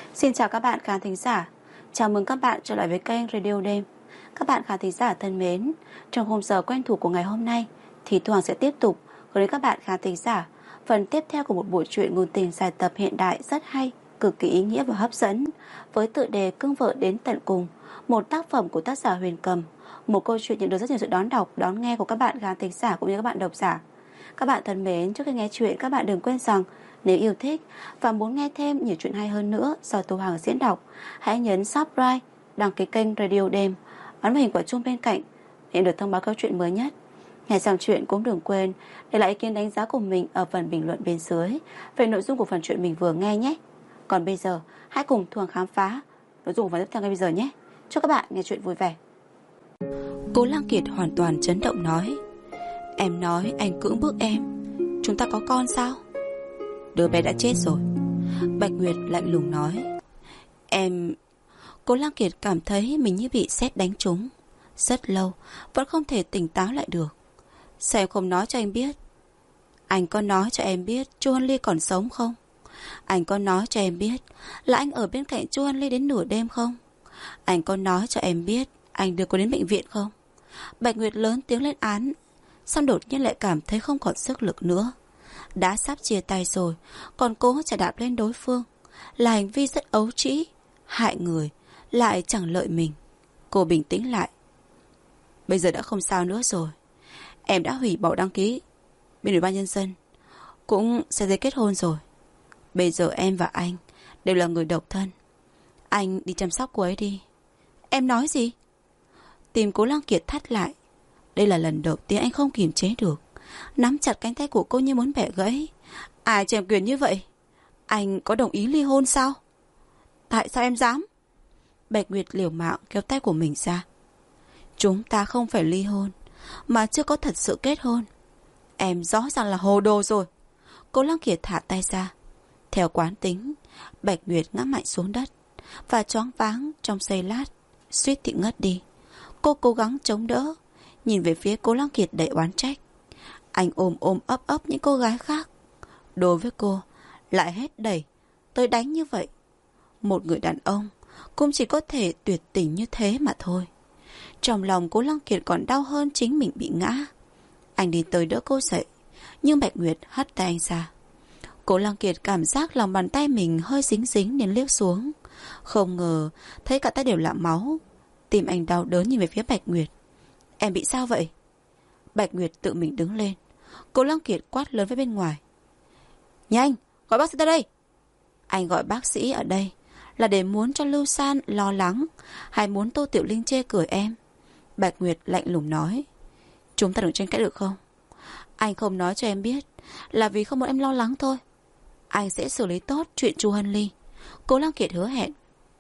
Xin chào các bạn khán thính giả. Chào mừng các bạn trở lại với kênh Radio Đêm. Các bạn khán thính giả thân mến, trong khung giờ quen thuộc của ngày hôm nay thì Thu Hằng sẽ tiếp tục gửi đến các bạn khán thính giả phần tiếp theo của một bộ truyện ngôn tình dài tập hiện đại rất hay, cực kỳ ý nghĩa và hấp dẫn, với tựa đề Cưng Vợ Đến Tận Cùng, một tác phẩm của tác giả Huyền Cầm, một câu chuyện nhận được rất nhiều sự đón đọc, đón nghe của các bạn khán thính giả cũng như các bạn độc giả. Các bạn thân mến, trước khi nghe chuyện, các bạn đừng quên rằng nếu yêu thích và muốn nghe thêm nhiều chuyện hay hơn nữa do Thu Hằng diễn đọc, hãy nhấn subscribe, đăng ký kênh Radio Đêm, ấn vào hình quả chuông bên cạnh để được thông báo câu chuyện mới nhất. Nghe xong chuyện cũng đừng quên để lại ý kiến đánh giá của mình ở phần bình luận bên dưới về nội dung của phần chuyện mình vừa nghe nhé. Còn bây giờ, hãy cùng Thu Hằng khám phá nội dung của phần tiếp theo ngay bây giờ nhé. Chúc các bạn nghe chuyện vui vẻ. Cố Lăng Kiệt hoàn toàn chấn động nói: "Em nói anh cưỡng bức em, chúng ta có con sao?" "Đứa bé đã chết rồi." Bạch Nguyệt lạnh lùng nói. "Em..." Cố Lăng Kiệt cảm thấy mình như bị sét đánh trúng. Rất lâu vẫn không thể tỉnh táo lại được. "Sao em không nói cho anh biết?" "Anh có nói cho em biết Chu Hân Ly còn sống không? Anh có nói cho em biết là anh ở bên cạnh Chu Hân Ly đến nửa đêm không? Anh có nói cho em biết anh đưa cô đến bệnh viện không?" Bạch Nguyệt lớn tiếng lên án, xong đột nhiên lại cảm thấy không còn sức lực nữa. Đã sắp chia tay rồi còn cố chà đạp lên đối phương là hành vi rất ấu trĩ, hại người, lại chẳng lợi mình. Cô bình tĩnh lại. "Bây giờ đã không sao nữa rồi. Em đã hủy bỏ đăng ký bên Ủy ban Nhân dân, cũng sẽ giấy kết hôn rồi. Bây giờ em và anh đều là người độc thân. Anh đi chăm sóc cô ấy đi." "Em nói gì?" Tim Cố Lăng Kiệt thắt lại. Đây là lần đầu tiên anh không kiềm chế được, nắm chặt cánh tay của cô như muốn bẻ gãy. "Ai cho em quyền như vậy? Anh có đồng ý ly hôn sao?" "Tại sao em dám?" Bạch Nguyệt liều mạng kéo tay của mình ra. "Chúng ta không phải ly hôn, mà chưa có thật sự kết hôn. Em rõ ràng là hồ đồ rồi." Cố Lăng Kiệt thả tay ra. Theo quán tính, Bạch Nguyệt ngã mạnh xuống đất và choáng váng trong giây lát, suýt thì ngất đi. Cô cố gắng chống đỡ, nhìn về phía Cố Lăng Kiệt đầy oán trách. Anh ôm ôm ấp ấp những cô gái khác, đối với cô lại hết đẩy tới đánh như vậy. Một người đàn ông cũng chỉ có thể tuyệt tình như thế mà thôi. Trong lòng Cố Lăng Kiệt còn đau hơn chính mình bị ngã. Anh đi tới đỡ cô dậy, nhưng Bạch Nguyệt hất tay anh ra. Cố Lăng Kiệt cảm giác lòng bàn tay mình hơi dính dính nên liếc xuống. Không ngờ thấy cả tay đều là máu. Tim anh đau đớn nhìn về phía Bạch Nguyệt. "Em bị sao vậy?" Bạch Nguyệt tự mình đứng lên. Cố Lăng Kiệt quát lớn với bên ngoài: "Nhanh, gọi bác sĩ tới đây!" Anh gọi bác sĩ ở đây là để muốn cho Lưu San lo lắng, hay muốn Tô Tiểu Linh chê cười em? Bạch Nguyệt lạnh lùng nói: "Chúng ta đừng tranh cãi được không? Anh không nói cho em biết là vì không muốn em lo lắng thôi. Anh sẽ xử lý tốt chuyện Chu Hân Ly." Cố Lăng Kiệt hứa hẹn.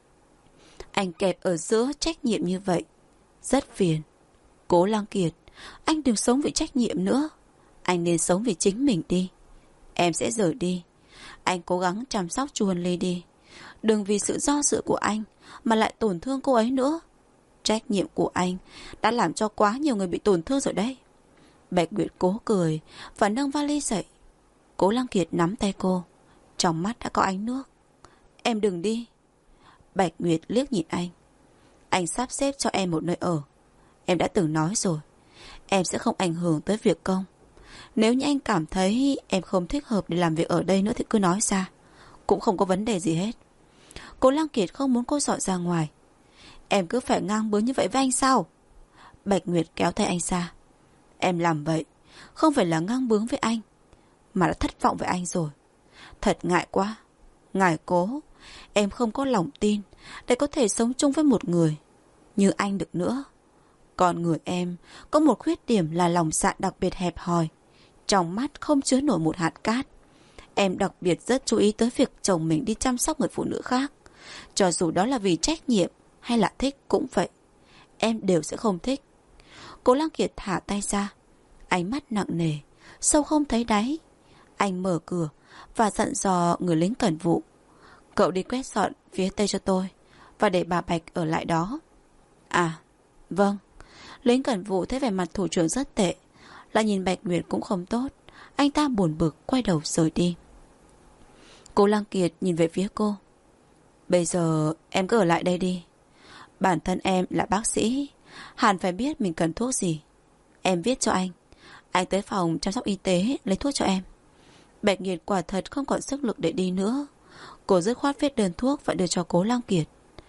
Anh kẹp ở giữa trách nhiệm như vậy rất phiền. Cố Lăng Kiệt, anh đừng sống vì trách nhiệm nữa. Anh nên sống vì chính mình đi. Em sẽ rời đi. Anh cố gắng chăm sóc Chu Hân Ly đi. Đừng vì sự do dự của anh mà lại tổn thương cô ấy nữa. Trách nhiệm của anh đã làm cho quá nhiều người bị tổn thương rồi đấy. Bạch Nguyệt cố cười và nâng vali dậy. Cố Lăng Kiệt nắm tay cô, trong mắt đã có ánh nước. "Em đừng đi." Bạch Nguyệt liếc nhìn anh. "Anh sắp xếp cho em một nơi ở. Em đã từng nói rồi, em sẽ không ảnh hưởng tới việc công. Nếu như anh cảm thấy em không thích hợp để làm việc ở đây nữa thì cứ nói ra, cũng không có vấn đề gì hết." Cố Lăng Kiệt không muốn cô dọn ra ngoài. "Em cứ phải ngang bướng như vậy với anh sao?" Bạch Nguyệt kéo tay anh ra. "Em làm vậy không phải là ngang bướng với anh, mà đã thất vọng với anh rồi. Thật ngại quá. Ngài Cố, em không có lòng tin để có thể sống chung với một người như anh được nữa. Con người em có một khuyết điểm là lòng dạ đặc biệt hẹp hòi, trong mắt không chứa nổi một hạt cát. Em đặc biệt rất chú ý tới việc chồng mình đi chăm sóc người phụ nữ khác. Cho dù đó là vì trách nhiệm hay là thích cũng vậy, em đều sẽ không thích." Cố Lăng Kiệt thả tay ra, ánh mắt nặng nề, sâu không thấy đáy. Anh mở cửa và dặn dò người lính cẩn vụ: "Cậu đi quét dọn phía tây cho tôi, và để bà Bạch ở lại đó." "À, vâng." Lính cẩn vụ thấy vẻ mặt thủ trưởng rất tệ, lại nhìn Bạch Nguyệt cũng không tốt. Anh ta buồn bực quay đầu rời đi. Cố Lăng Kiệt nhìn về phía cô. Bây giờ em cứ ở lại đây đi. Bản thân em là bác sĩ, hẳn phải biết mình cần thuốc gì. Em viết cho anh. Anh tới phòng chăm sóc y tế lấy thuốc cho em. Bạch Nguyệt quả thật không còn sức lực để đi nữa. Cô dứt khoát viết đơn thuốc và đưa cho Cố Lăng Kiệt.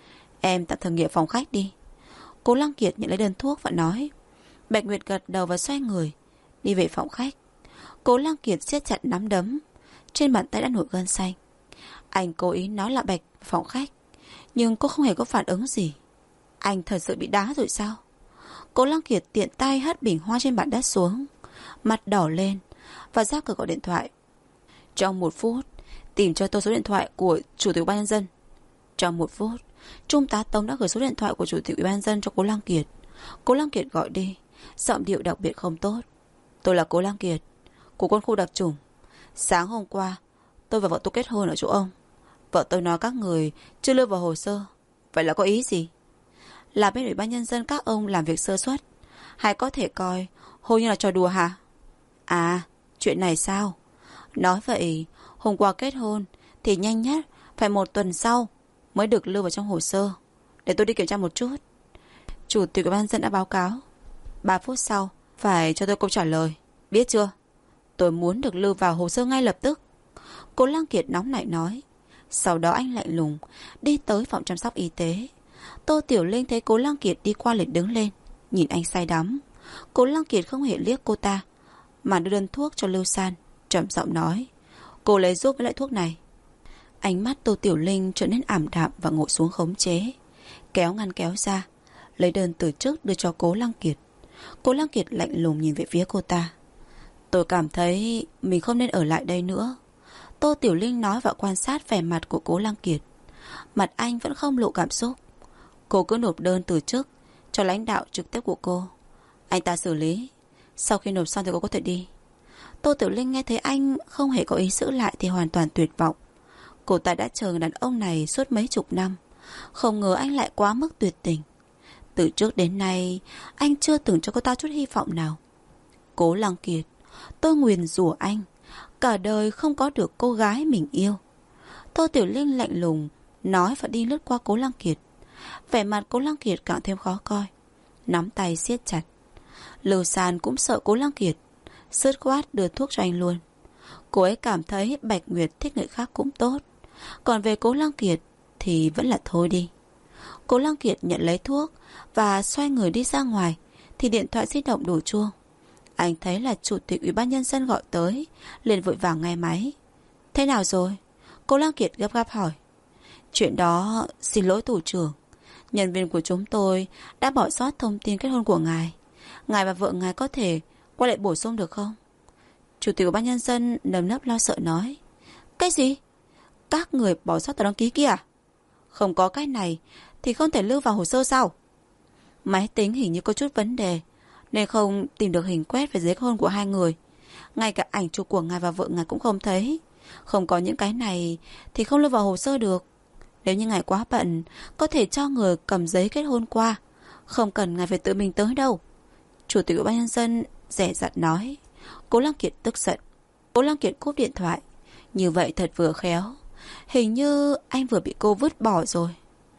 Em tạm thời nghỉ phòng khách đi. Cố Lăng Kiệt nhận lấy đơn thuốc và nói. Bạch Nguyệt gật đầu và xoay người đi về phòng khách. Cố Lăng Kiệt siết chặt nắm đấm, trên bàn tay đã nổi gân xanh. Anh cố ý nói là Bạch phòng khách, nhưng cô không hề có phản ứng gì. Anh thật sự bị đá rồi sao? Cố Lăng Kiệt tiện tay hất bình hoa trên bàn đất xuống, mặt đỏ lên và ra cửa gọi điện thoại. Trong 1 phút, tìm cho tôi số điện thoại của Chủ tịch Ủy ban nhân dân. Trong 1 phút, Trung tá Tống đã gửi số điện thoại của Chủ tịch Ủy ban nhân dân cho Cố Lăng Kiệt. Cố Lăng Kiệt gọi đi, giọng điệu đặc biệt không tốt. Tôi là Cố Lăng Kiệt, của quân khu đặc chủng. Sáng hôm qua, tôi và vợ tôi kết hôn ở chỗ ông. Vợ tôi nói các người chưa lưu vào hồ sơ. Vậy là có ý gì? Là bên Ủy ban nhân dân các ông làm việc sơ suất, hay có thể coi hôn như là trò đùa hả? À, chuyện này sao? Nói vậy, hôm qua kết hôn thì nhanh nhất phải 1 tuần sau mới được lưu vào trong hồ sơ. Để tôi đi kiểm tra một chút. Chủ tịch Ủy ban nhân dân đã báo cáo. 3 phút sau phải cho tôi câu trả lời. Biết chưa? Tôi muốn được lưu vào hồ sơ ngay lập tức. Cố Lăng Kiệt nóng nảy nói. Sau đó anh lạnh lùng đi tới phòng chăm sóc y tế. Tô Tiểu Linh thấy Cố Lăng Kiệt đi qua liền đứng lên, nhìn anh say đắm. Cố Lăng Kiệt không hề liếc cô ta, mà đưa đơn thuốc cho Lưu San, trầm giọng nói. Cô lấy giúp với loại thuốc này. Ánh mắt Tô Tiểu Linh trở nên ảm đạm và ngồi xuống khống chế, kéo ngăn kéo ra, lấy đơn từ chức đưa cho Cố Lăng Kiệt. Cố Lăng Kiệt lạnh lùng nhìn về phía cô ta. Tôi cảm thấy mình không nên ở lại đây nữa. Tô Tiểu Linh nói và quan sát vẻ mặt của Cố Lăng Kiệt. Mặt anh vẫn không lộ cảm xúc. Cô cứ nộp đơn từ chức cho lãnh đạo trực tiếp của cô. Anh ta xử lý. Sau khi nộp xong thì cô có thể đi. Tô Tiểu Linh nghe thấy anh không hề có ý giữ lại thì hoàn toàn tuyệt vọng. Cô ta đã chờ người đàn ông này suốt mấy chục năm, không ngờ anh lại quá mức tuyệt tình. Từ trước đến nay anh chưa từng cho cô ta chút hy vọng nào. Cố Lăng Kiệt, tôi nguyền rủa anh cả đời không có được cô gái mình yêu. Tô Tiểu Linh lạnh lùng nói và đi lướt qua Cố Lăng Kiệt. Vẻ mặt Cố Lăng Kiệt càng thêm khó coi, nắm tay siết chặt. Lưu San cũng sợ Cố Lăng Kiệt, sứt khoát đưa thuốc cho anh luôn. Cô ấy cảm thấy Bạch Nguyệt thích người khác cũng tốt, còn về Cố Lăng Kiệt thì vẫn là thôi đi. Cố Lăng Kiệt nhận lấy thuốc và xoay người đi ra ngoài thì điện thoại di động đổ chuông. Anh thấy là Chủ tịch Ủy ban nhân dân gọi tới, liền vội vàng nghe máy. Thế nào rồi? Cố Lăng Kiệt gấp gáp hỏi. Chuyện đó, xin lỗi thủ trưởng, nhân viên của chúng tôi đã bỏ sót thông tin kết hôn của ngài. Ngài và vợ ngài có thể quay lại bổ sung được không? Chủ tịch Ủy ban nhân dân nơm nớp lo sợ nói. Cái gì? Các người bỏ sót tờ đăng ký kia à? Không có cái này thì không thể lưu vào hồ sơ sao? Máy tính hình như có chút vấn đề nên không tìm được hình quét về giấy kết hôn của hai người. Ngay cả ảnh chụp của ngài và vợ ngài cũng không thấy. Không có những cái này thì không lưu vào hồ sơ được. Nếu như ngài quá bận, có thể cho người cầm giấy kết hôn qua, không cần ngài phải tự mình tới đâu. Chủ tịch Ủy ban nhân dân dè dặt nói. Cố Lăng Kiệt tức giận. Cố Lăng Kiệt cúp điện thoại. Như vậy thật vừa khéo. Hình như anh vừa bị cô vứt bỏ rồi.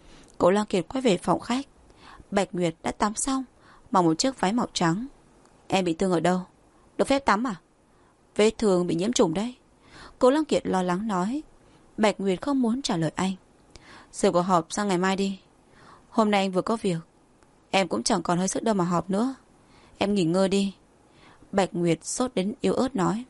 Cố Lăng Kiệt quay về phòng khách. Bạch Nguyệt đã tắm xong, mặc một chiếc váy màu trắng. Em bị thương ở đâu? Được phép tắm à? Vết thương bị nhiễm trùng đấy. Cố Lăng Kiệt lo lắng nói. Bạch Nguyệt không muốn trả lời anh. Giờ cuộc họp sang ngày mai đi. Hôm nay anh vừa có việc. Em cũng chẳng còn hơi sức đâu mà họp nữa. Em nghỉ ngơi đi. Bạch Nguyệt sốt đến yếu ớt nói.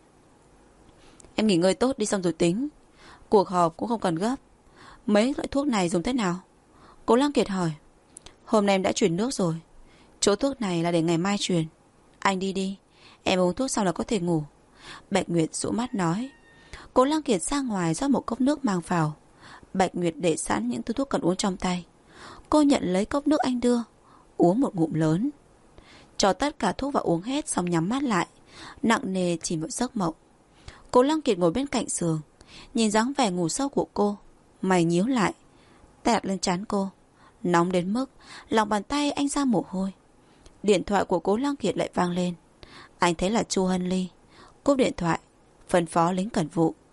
Em nghỉ ngơi tốt đi xong rồi tính. Cuộc họp cũng không cần gấp. Mấy loại thuốc này dùng thế nào? Cố Lăng Kiệt hỏi. Hôm nay em đã chuyển nước rồi. Chỗ thuốc này là để ngày mai truyền. Anh đi đi. Em uống thuốc xong là có thể ngủ. Bạch Nguyệt dụ mắt nói. Cố Lăng Kiệt ra ngoài rót một cốc nước mang vào. Bạch Nguyệt để sẵn những túi thuốc cần uống trong tay. Cô nhận lấy cốc nước anh đưa, uống một ngụm lớn. Cho tất cả thuốc vào uống hết xong nhắm mắt lại, nặng nề chìm vào giấc mộng. Cố Lăng Kiệt ngồi bên cạnh giường, nhìn dáng vẻ ngủ sâu của cô, mày nhíu lại, tay đặt lên trán cô, nóng đến mức lòng bàn tay anh ra mồ hôi. Điện thoại của Cố Lăng Kiệt lại vang lên. Anh thấy là Chu Hân Ly. Cúp điện thoại, phân phó lính cẩn vụ.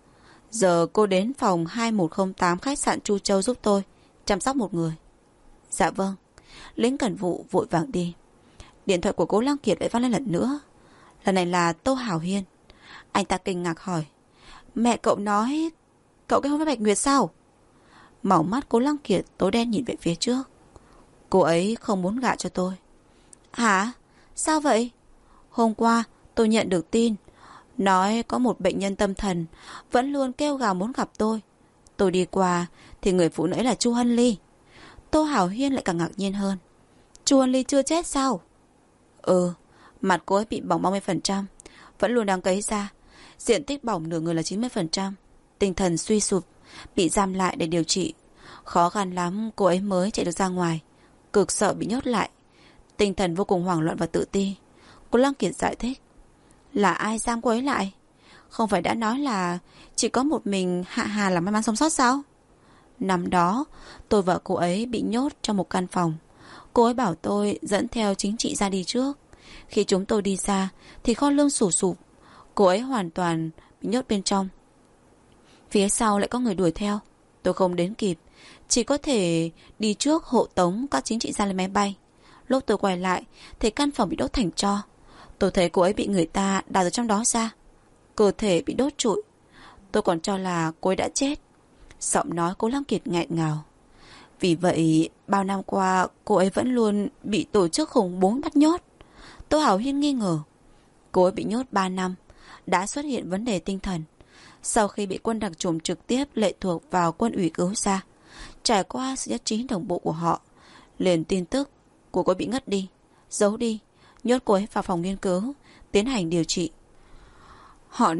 Giờ cô đến phòng 2108 khách sạn Chu Châu giúp tôi chăm sóc một người. Dạ vâng. Lính cẩn vụ vội vàng đi. Điện thoại của Cố Lăng Kiệt lại vang lên lần nữa. Lần này là Tô Hảo Hiên. Anh ta kinh ngạc hỏi: mẹ cậu nói cậu kết hôn với Bạch Nguyệt sao? Màu mắt Cố Lăng Kiệt tối đen nhìn về phía trước. Cô ấy không muốn gả cho tôi. Hả? Sao vậy? Hôm qua tôi nhận được tin nói có một bệnh nhân tâm thần vẫn luôn kêu gào muốn gặp tôi. Tôi đi qua thì người phụ nữ ấy là Chu Hân Ly. Tô Hảo Hiên lại càng ngạc nhiên hơn. Chu Hân Ly chưa chết sao? Ừ, mặt cô ấy bị bỏng 30%, vẫn luôn đang cấy ra. Diện tích bỏng nửa người là 90%. Tinh thần suy sụp, bị giam lại để điều trị. Khó khăn lắm cô ấy mới chạy được ra ngoài. Cực sợ bị nhốt lại. Tinh thần vô cùng hoảng loạn và tự ti. Cô Lăng Kiệt giải thích. Là ai giam cô ấy lại? Không phải đã nói là chỉ có một mình Hạ Hà là may mắn sống sót sao? Năm đó tôi và cô ấy bị nhốt trong một căn phòng. Cô ấy bảo tôi dẫn theo chính trị ra đi trước. Khi chúng tôi đi ra thì kho lương sụp sụp. Cô ấy hoàn toàn bị nhốt bên trong. Phía sau lại có người đuổi theo. Tôi không đến kịp, chỉ có thể đi trước hộ tống các chính trị gia lên máy bay. Lúc tôi quay lại thì căn phòng bị đốt thành tro. Tôi thấy cô ấy bị người ta đào từ trong đó ra. Cơ thể bị đốt trụi. Tôi còn cho là cô ấy đã chết. Giọng nói Cố Lăng Kiệt nghẹn ngào. Vì vậy bao năm qua cô ấy vẫn luôn bị tổ chức khủng bố bắt nhốt. Tô Hảo Hiên nghi ngờ. Cô ấy bị nhốt 3 năm, đã xuất hiện vấn đề tinh thần. Sau khi bị quân đặc chủng trực tiếp lệ thuộc vào quân ủy cứu ra, trải qua sự nhất trí đồng bộ của họ, liền tin tức cô ấy bị ngất đi, giấu đi, nhốt cô ấy vào phòng nghiên cứu, tiến hành điều trị. Họ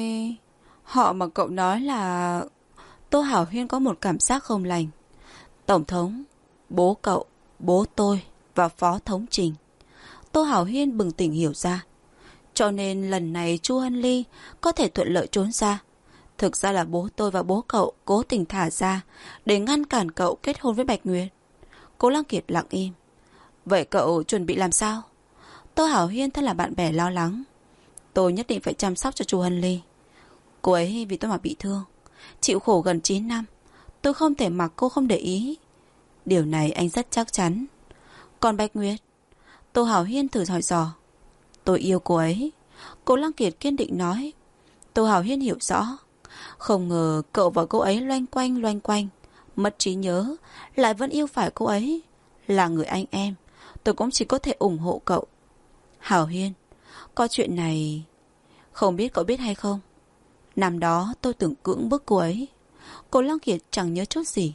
mà cậu nói là... Tô Hảo Hiên có một cảm giác không lành. Tổng thống, bố cậu, bố tôi và phó thống Trình. Tô Hảo Hiên bừng tỉnh hiểu ra. Cho nên lần này Chu Hân Ly có thể thuận lợi trốn ra. Thực ra là bố tôi và bố cậu cố tình thả ra để ngăn cản cậu kết hôn với Bạch Nguyệt. Cố Lăng Kiệt lặng im. Vậy cậu chuẩn bị làm sao? Tô Hảo Hiên thân là bạn bè lo lắng. Tôi nhất định phải chăm sóc cho Chu Hân Ly. Cô ấy vì tôi mà bị thương, chịu khổ gần 9 năm. Tôi không thể mặc cô không để ý. Điều này anh rất chắc chắn. Còn Bạch Nguyệt? Tô Hảo Hiên thử hỏi dò. Tôi yêu cô ấy. Cố Lăng Kiệt kiên định nói. Tô Hảo Hiên hiểu rõ. Không ngờ cậu và cô ấy loanh quanh, mất trí nhớ, lại vẫn yêu phải cô ấy. Là người anh em, tôi cũng chỉ có thể ủng hộ cậu. Hảo Hiên, có chuyện này không biết cậu biết hay không? Năm đó tôi từng cưỡng bức cô ấy. Cố Lăng Kiệt chẳng nhớ chút gì.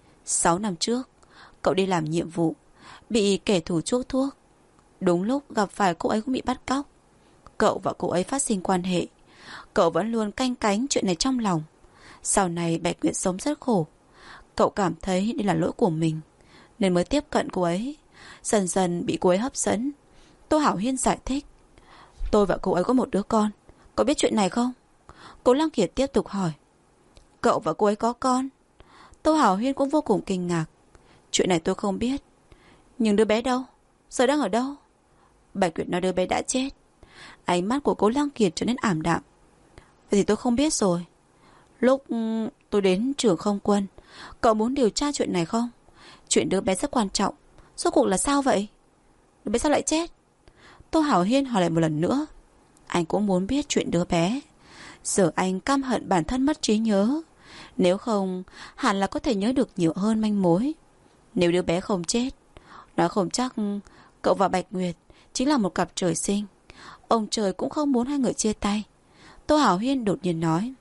6 năm trước, cậu đi làm nhiệm vụ, bị kẻ thù chuốc thuốc. Đúng lúc gặp phải cô ấy cũng bị bắt cóc. Cậu và cô ấy phát sinh quan hệ. Cậu vẫn luôn canh cánh chuyện này trong lòng. Sau này Bạch Nguyệt sống rất khổ. Cậu cảm thấy đây là lỗi của mình, nên mới tiếp cận cô ấy. Dần dần bị cô ấy hấp dẫn. Tô Hảo Hiên giải thích. Tôi và cô ấy có một đứa con. Cậu biết chuyện này không? Cố Lăng Kiệt tiếp tục hỏi. Cậu và cô ấy có con? Tô Hảo Hiên cũng vô cùng kinh ngạc. Chuyện này tôi không biết. Nhưng đứa bé đâu? Giờ đang ở đâu? Bạch Nguyệt nói đứa bé đã chết. Ánh mắt của Cố Lăng Kiệt trở nên ảm đạm. Vậy thì tôi không biết rồi. Lúc tôi đến trường không quân, cậu muốn điều tra chuyện này không? Chuyện đứa bé rất quan trọng. Rốt cuộc là sao vậy? Đứa bé sao lại chết? Tô Hảo Hiên hỏi lại một lần nữa. Anh cũng muốn biết chuyện đứa bé. Giờ anh căm hận bản thân mất trí nhớ. Nếu không, hẳn là có thể nhớ được nhiều hơn manh mối. Nếu đứa bé không chết, nói không chắc cậu và Bạch Nguyệt chính là một cặp trời sinh. Ông trời cũng không muốn hai người chia tay. Tô Hảo Hiên đột nhiên nói.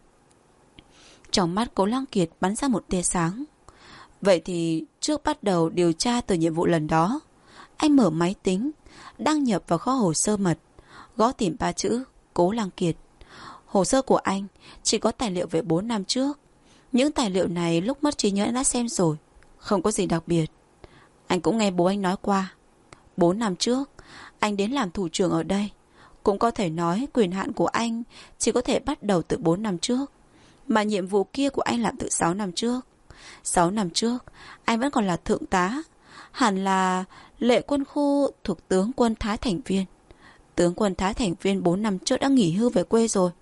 Trong mắt Cố Lăng Kiệt bắn ra một tia sáng. Vậy thì trước bắt đầu điều tra từ nhiệm vụ lần đó, anh mở máy tính, đăng nhập vào kho hồ sơ mật, gõ tìm 3 chữ Cố Lăng Kiệt. Hồ sơ của anh chỉ có tài liệu về 4 năm trước. Những tài liệu này lúc mất trí nhớ anh đã xem rồi, không có gì đặc biệt. Anh cũng nghe bố anh nói qua. 4 năm trước anh đến làm thủ trưởng ở đây. Cũng có thể nói quyền hạn của anh chỉ có thể bắt đầu từ 4 năm trước, mà nhiệm vụ kia của anh làm từ 6 năm trước. 6 năm trước anh vẫn còn là thượng tá, hẳn là lệ quân khu thuộc tướng quân Thái Thành Viên. Tướng quân Thái Thành Viên 4 năm trước đã nghỉ hưu về quê rồi.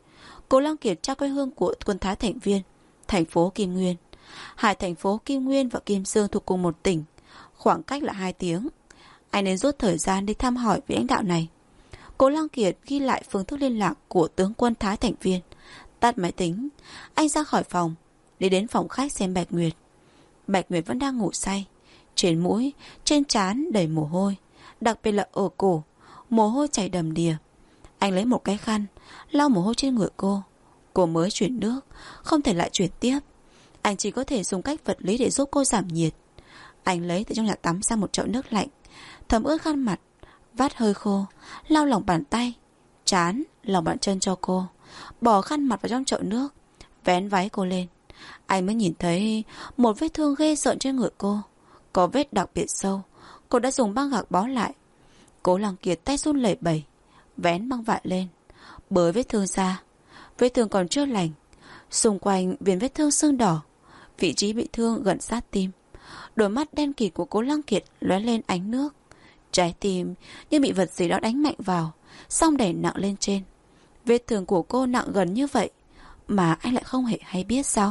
Cố Lăng Kiệt tra quê hương của quân Thái thành viên, thành phố Kim Nguyên. Hai thành phố Kim Nguyên và Kim Sương thuộc cùng một tỉnh, khoảng cách là 2 tiếng. Anh nên rút thời gian đi thăm hỏi vị lãnh đạo này. Cố Lăng Kiệt ghi lại phương thức liên lạc của tướng quân Thái thành viên, tắt máy tính. Anh ra khỏi phòng, đi đến phòng khách xem Bạch Nguyệt. Bạch Nguyệt vẫn đang ngủ say, trên mũi, trên trán đầy mồ hôi, đặc biệt là ở cổ, mồ hôi chảy đầm đìa. Anh lấy một cái khăn lau mồ hôi trên người cô. Cô mới chuyển nước, không thể lại chuyển tiếp. Anh chỉ có thể dùng cách vật lý để giúp cô giảm nhiệt. Anh lấy từ trong nhà tắm ra một chậu nước lạnh, thấm ướt khăn mặt, vắt hơi khô, lau lòng bàn tay, trán, lòng bàn chân cho cô, bỏ khăn mặt vào trong chậu nước, vén váy cô lên. Anh mới nhìn thấy một vết thương ghê rợn trên người cô, có vết đặc biệt sâu. Cô đã dùng băng gạc bó lại. Cố Lăng Kiệt tay run lẩy bẩy, vén băng vải lên, bới vết thương ra. Vết thương còn chưa lành, xung quanh viền vết thương sưng đỏ, vị trí bị thương gần sát tim. Đôi mắt đen kịt của Cố Lăng Kiệt lóe lên ánh nước. Trái tim như bị vật gì đó đánh mạnh vào, xong đẩy nặng lên trên. Vết thương của cô nặng gần như vậy mà anh lại không hề hay biết sao?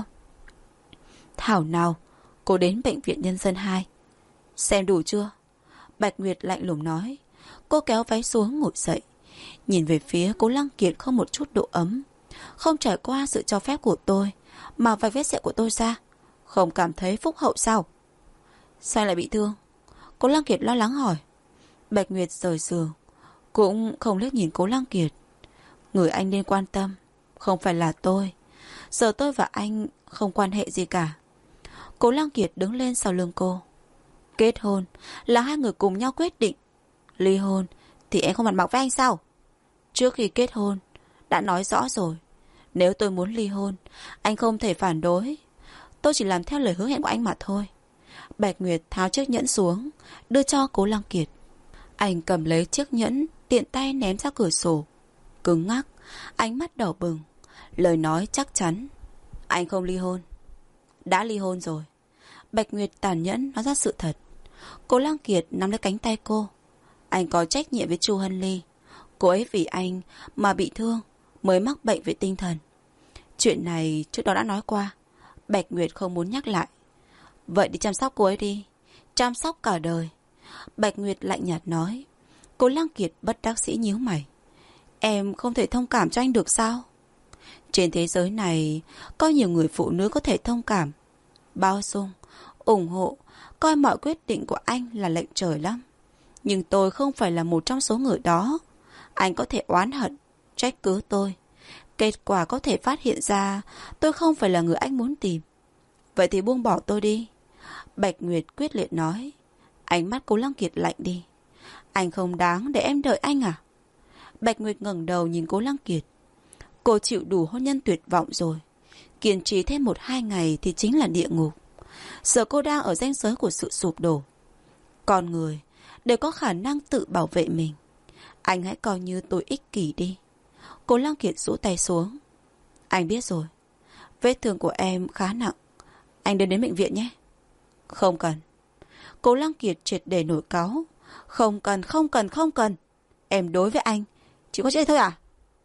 Thảo nào cô đến bệnh viện Nhân dân 2. Xem đủ chưa? Bạch Nguyệt lạnh lùng nói. Cô kéo váy xuống ngồi dậy, nhìn về phía Cố Lăng Kiệt không một chút độ ấm. Không trải qua sự cho phép của tôi mà vạch vết sẹo của tôi ra, không cảm thấy phúc hậu sao? Sao lại bị thương? Cố Lăng Kiệt lo lắng hỏi. Bạch Nguyệt rời giường, cũng không liếc nhìn Cố Lăng Kiệt. Người anh nên quan tâm không phải là tôi. Giờ tôi và anh không quan hệ gì cả. Cố Lăng Kiệt đứng lên sau lưng cô. Kết hôn là hai người cùng nhau quyết định. Ly hôn thì em không mặt mặc với anh sao? Trước khi kết hôn đã nói rõ rồi, nếu tôi muốn ly hôn, anh không thể phản đối. Tôi chỉ làm theo lời hứa hẹn của anh mà thôi. Bạch Nguyệt tháo chiếc nhẫn xuống, đưa cho Cố Lăng Kiệt. Anh cầm lấy chiếc nhẫn, tiện tay ném ra cửa sổ. Cứng ngắc, ánh mắt đỏ bừng, lời nói chắc chắn. Anh không ly hôn. Đã ly hôn rồi. Bạch Nguyệt tàn nhẫn nói ra sự thật. Cố Lăng Kiệt nắm lấy cánh tay cô. Anh có trách nhiệm với Chu Hân Ly. Cô ấy vì anh mà bị thương, mới mắc bệnh về tinh thần. Chuyện này trước đó đã nói qua, Bạch Nguyệt không muốn nhắc lại. Vậy đi chăm sóc cô ấy đi, chăm sóc cả đời. Bạch Nguyệt lạnh nhạt nói. Cố Lăng Kiệt bất đắc dĩ nhíu mày. Em không thể thông cảm cho anh được sao? Trên thế giới này có nhiều người phụ nữ có thể thông cảm, bao dung, ủng hộ, coi mọi quyết định của anh là lệnh trời lắm. Nhưng tôi không phải là một trong số người đó. Anh có thể oán hận, trách cứ tôi. Kết quả có thể phát hiện ra tôi không phải là người anh muốn tìm. Vậy thì buông bỏ tôi đi. Bạch Nguyệt quyết liệt nói. Ánh mắt Cố Lăng Kiệt lạnh đi. Anh không đáng để em đợi anh à? Bạch Nguyệt ngẩng đầu nhìn Cố Lăng Kiệt. Cô chịu đủ hôn nhân tuyệt vọng rồi. Kiên trì thêm 1-2 ngày thì chính là địa ngục. Giờ cô đang ở ranh giới của sự sụp đổ. Con người đều có khả năng tự bảo vệ mình. Anh hãy coi như tôi ích kỷ đi. Cố Lăng Kiệt rũ tay xuống. Anh biết rồi. Vết thương của em khá nặng. Anh đưa đến bệnh viện nhé. Không cần. Cố Lăng Kiệt triệt để nổi cáu. Không cần, không cần, không cần. Em đối với anh chỉ có chết thôi à?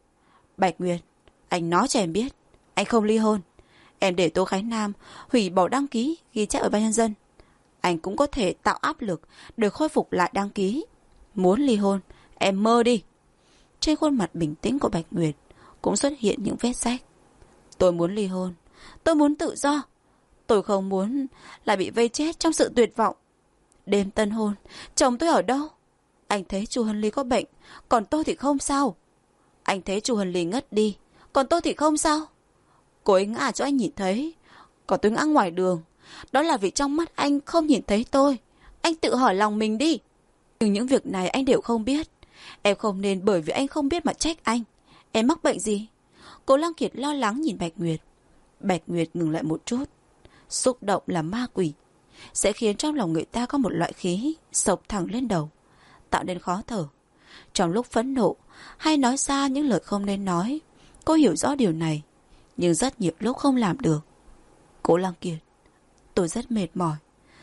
Bạch Nguyệt, anh nói cho em biết, anh không ly hôn. Em để Tô Khánh Nam hủy bỏ đăng ký ghi chép ở Ban Nhân dân. Anh cũng có thể tạo áp lực để khôi phục lại đăng ký. Muốn ly hôn, em mơ đi. Trên khuôn mặt bình tĩnh của Bạch Nguyệt cũng xuất hiện những vết rách. Tôi muốn ly hôn. Tôi muốn tự do. Tôi không muốn lại bị vây chết trong sự tuyệt vọng. Đêm tân hôn, chồng tôi ở đâu? Anh thấy Chu Hân Ly có bệnh, còn tôi thì không sao. Anh thấy Chu Hân Ly ngất đi, còn tôi thì không sao. Cô ấy ngã cho anh nhìn thấy, còn tôi ngã ngoài đường. Đó là vì trong mắt anh không nhìn thấy tôi. Anh tự hỏi lòng mình đi. Nhưng những việc này anh đều không biết. Em không nên bởi vì anh không biết mà trách anh. Em mắc bệnh gì? Cố Lăng Kiệt lo lắng nhìn Bạch Nguyệt. Bạch Nguyệt ngừng lại một chút. Xúc động là ma quỷ, sẽ khiến trong lòng người ta có một loại khí sộc thẳng lên đầu, tạo nên khó thở. Trong lúc phẫn nộ hay nói ra những lời không nên nói, cô hiểu rõ điều này, nhưng rất nhiều lúc không làm được. Cố Lăng Kiệt, tôi rất mệt mỏi,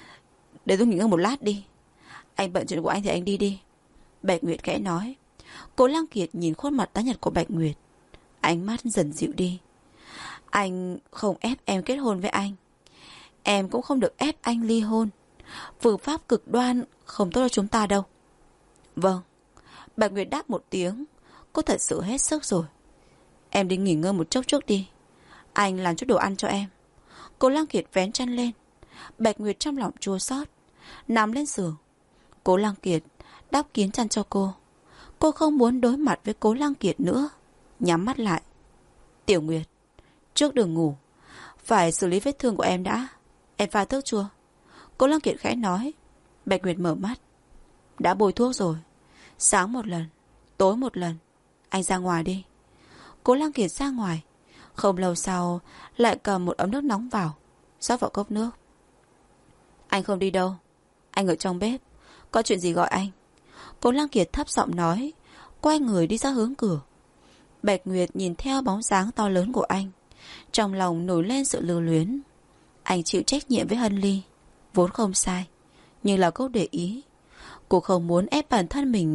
để tôi nghỉ ngơi một lát đi. Anh bận chuyện của anh thì anh đi đi. Bạch Nguyệt khẽ nói. Cố Lăng Kiệt nhìn khuôn mặt tái nhợt của Bạch Nguyệt. Ánh mắt dần dịu đi. Anh không ép em kết hôn với anh. Em cũng không được ép anh ly hôn. Phương pháp cực đoan không tốt cho chúng ta đâu. Vâng. Bạch Nguyệt đáp một tiếng. Cô thật sự hết sức rồi. Em đi nghỉ ngơi một chốc trước đi. Anh làm chút đồ ăn cho em. Cố Lăng Kiệt vén chăn lên. Bạch Nguyệt trong lòng chua xót, nằm lên giường. Cố Lăng Kiệt đắp kín chăn cho cô. Cô không muốn đối mặt với Cố Lăng Kiệt nữa. Nhắm mắt lại. Tiểu Nguyệt, trước đừng ngủ, phải xử lý vết thương của em đã. Em pha thuốc chưa? Cố Lăng Kiệt khẽ nói. Bạch Nguyệt mở mắt. Đã bôi thuốc rồi. Sáng một lần, tối một lần. Anh ra ngoài đi. Cố Lăng Kiệt ra ngoài. Không lâu sau lại cầm một ấm nước nóng vào, rót vào cốc nước. Anh không đi đâu. Anh ở trong bếp. Có chuyện gì gọi anh? Cố Lăng Kiệt thấp giọng nói, quay người đi ra hướng cửa. Bạch Nguyệt nhìn theo bóng dáng to lớn của anh, trong lòng nổi lên sự lưu luyến. Anh chịu trách nhiệm với Hân Ly, vốn không sai, nhưng là cô để ý. Cô không muốn ép bản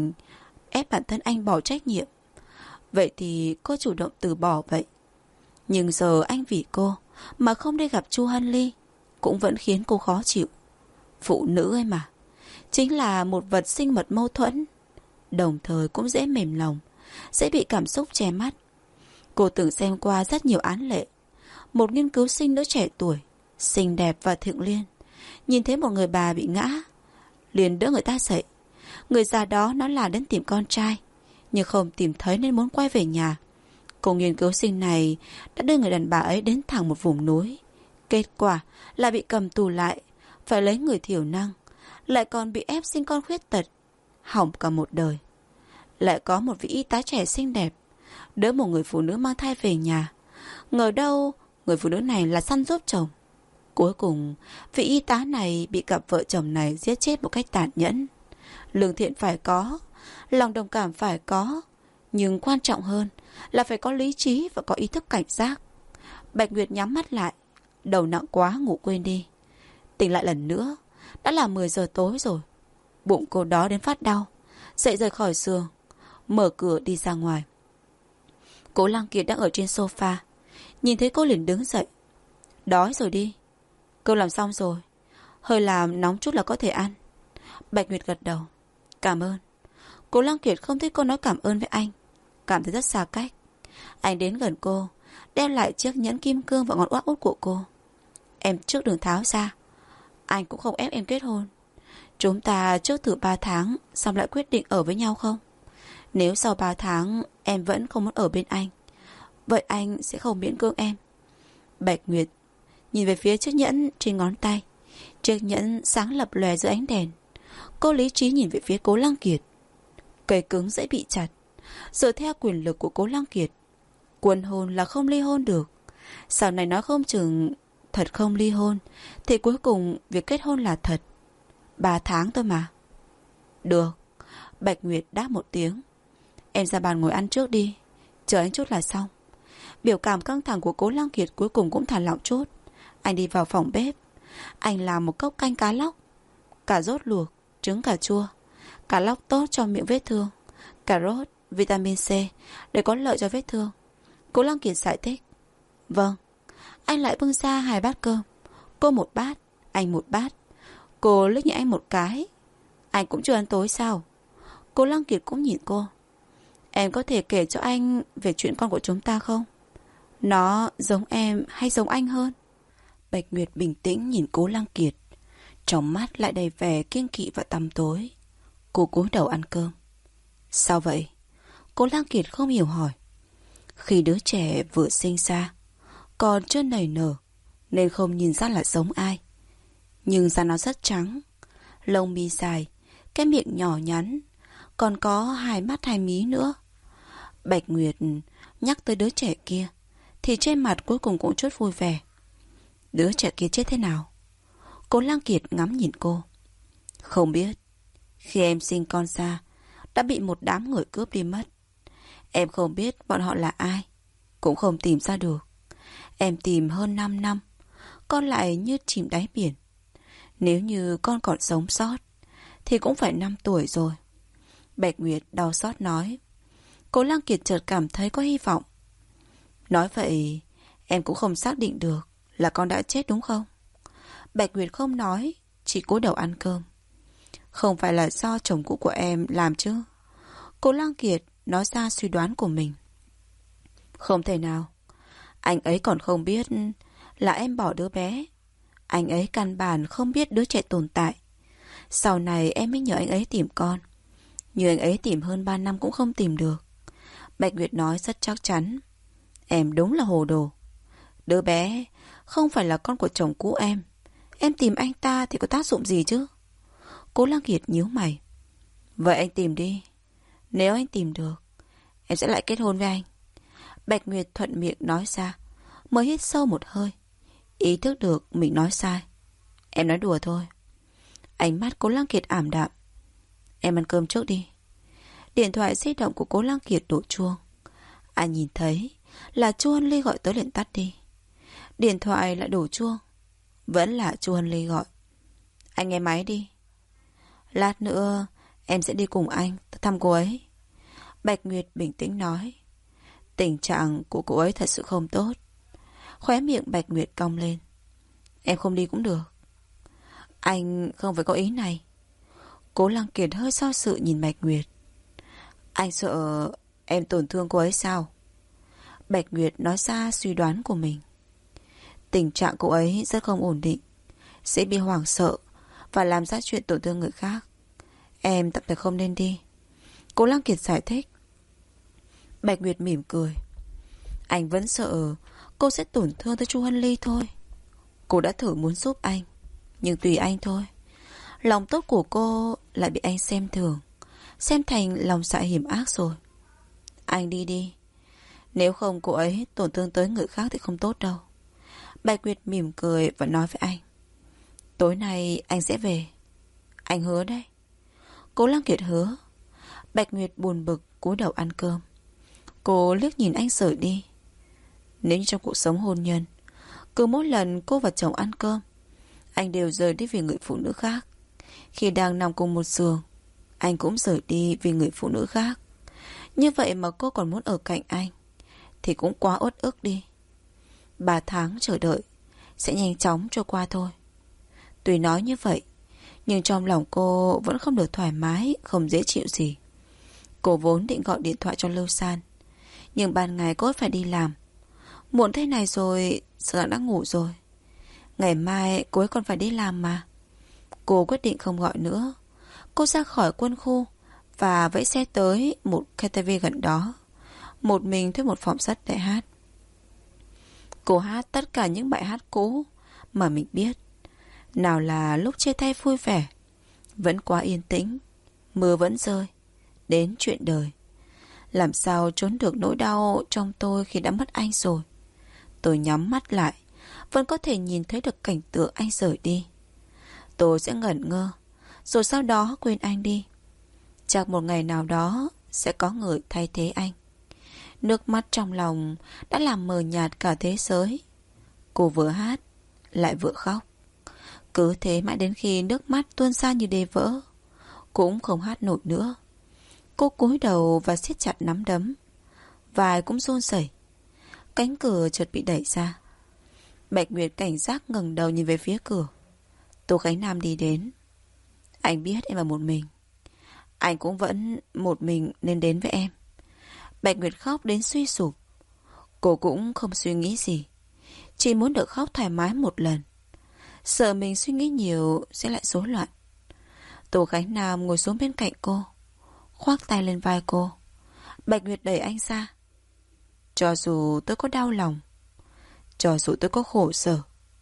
thân anh bỏ trách nhiệm. Vậy thì cô chủ động từ bỏ vậy. Nhưng giờ anh vì cô mà không đi gặp Chu Hân Ly cũng vẫn khiến cô khó chịu. Phụ nữ ấy mà, chính là một vật sinh vật mâu thuẫn, đồng thời cũng dễ mềm lòng, dễ bị cảm xúc che mắt. Cô từng xem qua rất nhiều án lệ. Một nghiên cứu sinh nữ trẻ tuổi, xinh đẹp và thượng liên, nhìn thấy một người bà bị ngã, liền đỡ người ta dậy. Người già đó nói là đến tìm con trai, nhưng không tìm thấy nên muốn quay về nhà. Cô nghiên cứu sinh này đã đưa người đàn bà ấy đến thẳng một vùng núi. Kết quả là bị cầm tù lại, phải lấy người thiểu năng, lại còn bị ép sinh con khuyết tật, hỏng cả một đời. Lại có một vị y tá trẻ xinh đẹp đỡ một người phụ nữ mang thai về nhà. Ngờ đâu người phụ nữ này là săn giúp chồng. Cuối cùng vị y tá này bị cặp vợ chồng này giết chết một cách tàn nhẫn. Lương thiện phải có, lòng đồng cảm phải có, nhưng quan trọng hơn là phải có lý trí và có ý thức cảnh giác. Bạch Nguyệt nhắm mắt lại, đầu nặng quá ngủ quên đi. Tỉnh lại lần nữa, đã là 10 giờ tối rồi. Bụng cô đó đến phát đau, dậy rời khỏi giường, mở cửa đi ra ngoài. Cố Lăng Kiệt đang ở trên sofa, nhìn thấy cô liền đứng dậy. Đói rồi đi. Cơm làm xong rồi, hơi làm nóng chút là có thể ăn. Bạch Nguyệt gật đầu. Cảm ơn. Cố Lăng Kiệt không thích cô nói cảm ơn với anh, cảm thấy rất xa cách. Anh đến gần cô, đeo lại chiếc nhẫn kim cương vào ngón áp út của cô. Em trước đừng tháo ra. Anh cũng không ép em kết hôn. Chúng ta trước thử 3 tháng, xong lại quyết định ở với nhau không? Nếu sau 3 tháng em vẫn không muốn ở bên anh, vậy anh sẽ không miễn cưỡng em. Bạch Nguyệt nhìn về phía chiếc nhẫn trên ngón tay. Chiếc nhẫn sáng lập lòe dưới ánh đèn. Cô lý trí nhìn về phía Cố Lăng Kiệt. Cây cứng dễ bị chặt. Dựa theo quyền lực của Cố Lăng Kiệt, quân hôn là không ly hôn được. Sau này nói không chừng thật không ly hôn, thì cuối cùng việc kết hôn là thật. 3 tháng thôi mà. Được. Bạch Nguyệt đáp một tiếng. Em ra bàn ngồi ăn trước đi, chờ anh chút là xong. Biểu cảm căng thẳng của Cố Lăng Kiệt cuối cùng cũng thả lỏng chút. Anh đi vào phòng bếp. Anh làm một cốc canh cá lóc, cà rốt luộc, trứng cà chua. Cá lóc tốt cho miệng vết thương, cà rốt, vitamin C để có lợi cho vết thương. Cố Lăng Kiệt giải thích. Vâng. Anh lại bưng ra 2 bát cơm. Cô 1 bát, anh 1 bát. Cô liếc nhìn anh một cái. Anh cũng chưa ăn tối sao? Cố Lăng Kiệt cũng nhìn cô. Em có thể kể cho anh về chuyện con của chúng ta không? Nó giống em hay giống anh hơn? Bạch Nguyệt bình tĩnh nhìn Cố Lăng Kiệt, trong mắt lại đầy vẻ kiêng kỵ và tăm tối. Cô cúi đầu ăn cơm. Sao vậy? Cố Lăng Kiệt không hiểu hỏi. Khi đứa trẻ vừa sinh ra còn chưa nảy nở nên không nhìn ra là giống ai, nhưng da nó rất trắng, lông mi dài, cái miệng nhỏ nhắn, còn có 2 mắt 2 mí nữa. Bạch Nguyệt nhắc tới đứa trẻ kia thì trên mặt cuối cùng cũng chút vui vẻ. Đứa trẻ kia chết thế nào? Cố Lăng Kiệt ngắm nhìn cô. Không biết. Khi em sinh con ra đã bị một đám người cướp đi mất. Em không biết bọn họ là ai, cũng không tìm ra được. Em tìm hơn 5 năm, con lại như chìm đáy biển. Nếu như con còn sống sót thì cũng phải 5 tuổi rồi. Bạch Nguyệt đau xót nói. Cố Lăng Kiệt chợt cảm thấy có hy vọng. Nói vậy, em cũng không xác định được là con đã chết đúng không? Bạch Nguyệt không nói, chỉ cúi đầu ăn cơm. Không phải là do chồng cũ của em làm chứ? Cô Lang Kiệt nói ra suy đoán của mình. Không thể nào. Anh ấy còn không biết là em bỏ đứa bé. Anh ấy căn bản không biết đứa trẻ tồn tại. Sau này em mới nhờ anh ấy tìm con. Nhưng anh ấy tìm hơn 3 năm cũng không tìm được. Bạch Nguyệt nói rất chắc chắn. Em đúng là hồ đồ. Đứa bé không phải là con của chồng cũ em. Em tìm anh ta thì có tác dụng gì chứ? Cố Lang Kiệt nhíu mày. Vậy anh tìm đi. Nếu anh tìm được, em sẽ lại kết hôn với anh. Bạch Nguyệt thuận miệng nói ra. Mới hít sâu một hơi, ý thức được mình nói sai. Em nói đùa thôi. Ánh mắt Cố Lang Kiệt ảm đạm. Em ăn cơm trước đi. Điện thoại di động của Cố Lang Kiệt đổ chuông. Anh nhìn thấy là Chu Hân Ly gọi tới liền tắt đi. Điện thoại lại đổ chuông. Vẫn là Chu Hân Ly gọi. Anh nghe máy đi. Lát nữa em sẽ đi cùng anh thăm cô ấy. Bạch Nguyệt bình tĩnh nói. Tình trạng của cô ấy thật sự không tốt. Khóe miệng Bạch Nguyệt cong lên. Em không đi cũng được. Anh không phải có ý này. Cố Lang Kiệt hơi do dự nhìn Bạch Nguyệt. Anh sợ em tổn thương cô ấy sao? Bạch Nguyệt nói ra suy đoán của mình. Tình trạng cô ấy rất không ổn định, sẽ bị hoảng sợ và làm ra chuyện tổn thương người khác. Em tạm thời không nên đi. Cố Lang Kiệt giải thích. Bạch Nguyệt mỉm cười. Anh vẫn sợ cô sẽ tổn thương tới Chu Hân Ly thôi. Cô đã thử muốn giúp anh, nhưng tùy anh thôi. Lòng tốt của cô lại bị anh xem thường, xem thành lòng dạ hiểm ác rồi. Anh đi đi. Nếu không cô ấy tổn thương tới người khác thì không tốt đâu. Bạch Nguyệt mỉm cười và nói với anh. Tối nay anh sẽ về. Anh hứa đấy. Cố Lang Kiệt hứa. Bạch Nguyệt buồn bực cúi đầu ăn cơm. Cô liếc nhìn anh rời đi. Nếu như trong cuộc sống hôn nhân, cứ mỗi lần cô và chồng ăn cơm, anh đều rời đi vì người phụ nữ khác. Khi đang nằm cùng một giường, anh cũng rời đi vì người phụ nữ khác. Như vậy mà cô còn muốn ở cạnh anh thì cũng quá uất ức đi. 3 tháng chờ đợi sẽ nhanh chóng trôi qua thôi. Tuy nói như vậy, nhưng trong lòng cô vẫn không được thoải mái, không dễ chịu gì. Cô vốn định gọi điện thoại cho Lưu San, nhưng ban ngày cô phải đi làm. Muộn thế này rồi, sợ rằng đã ngủ rồi. Ngày mai cô ấy còn phải đi làm mà. Cô quyết định không gọi nữa. Cô ra khỏi quân khu và vẫy xe tới một KTV gần đó. Một mình thuê một phòng sắt để hát. Cô hát tất cả những bài hát cũ mà mình biết. Nào là lúc chia tay vui vẻ, vẫn quá yên tĩnh, mưa vẫn rơi, đến chuyện đời. Làm sao trốn được nỗi đau trong tôi khi đã mất anh rồi. Tôi nhắm mắt lại, vẫn có thể nhìn thấy được cảnh tượng anh rời đi. Tôi sẽ ngẩn ngơ, rồi sau đó quên anh đi. Chắc một ngày nào đó sẽ có người thay thế anh. Nước mắt trong lòng đã làm mờ nhạt cả thế giới. Cô vừa hát, lại vừa khóc. Cứ thế mãi đến khi nước mắt tuôn ra như đê vỡ, cũng không hát nổi nữa. Cô cúi đầu và siết chặt nắm đấm. Vai cũng run rẩy. Cánh cửa chợt bị đẩy ra. Bạch Nguyệt cảnh giác ngẩng đầu nhìn về phía cửa. Tô Khánh Nam đi đến. Anh biết em là một mình. Anh cũng vẫn một mình nên đến với em. Bạch Nguyệt khóc đến suy sụp. Cô cũng không suy nghĩ gì, chỉ muốn được khóc thoải mái một lần. Sợ mình suy nghĩ nhiều sẽ lại rối loạn. Tô Khánh Nam ngồi xuống bên cạnh cô, khoác tay lên vai cô. Bạch Nguyệt đẩy anh ra. Cho dù tôi có đau lòng, cho dù tôi có khổ sở,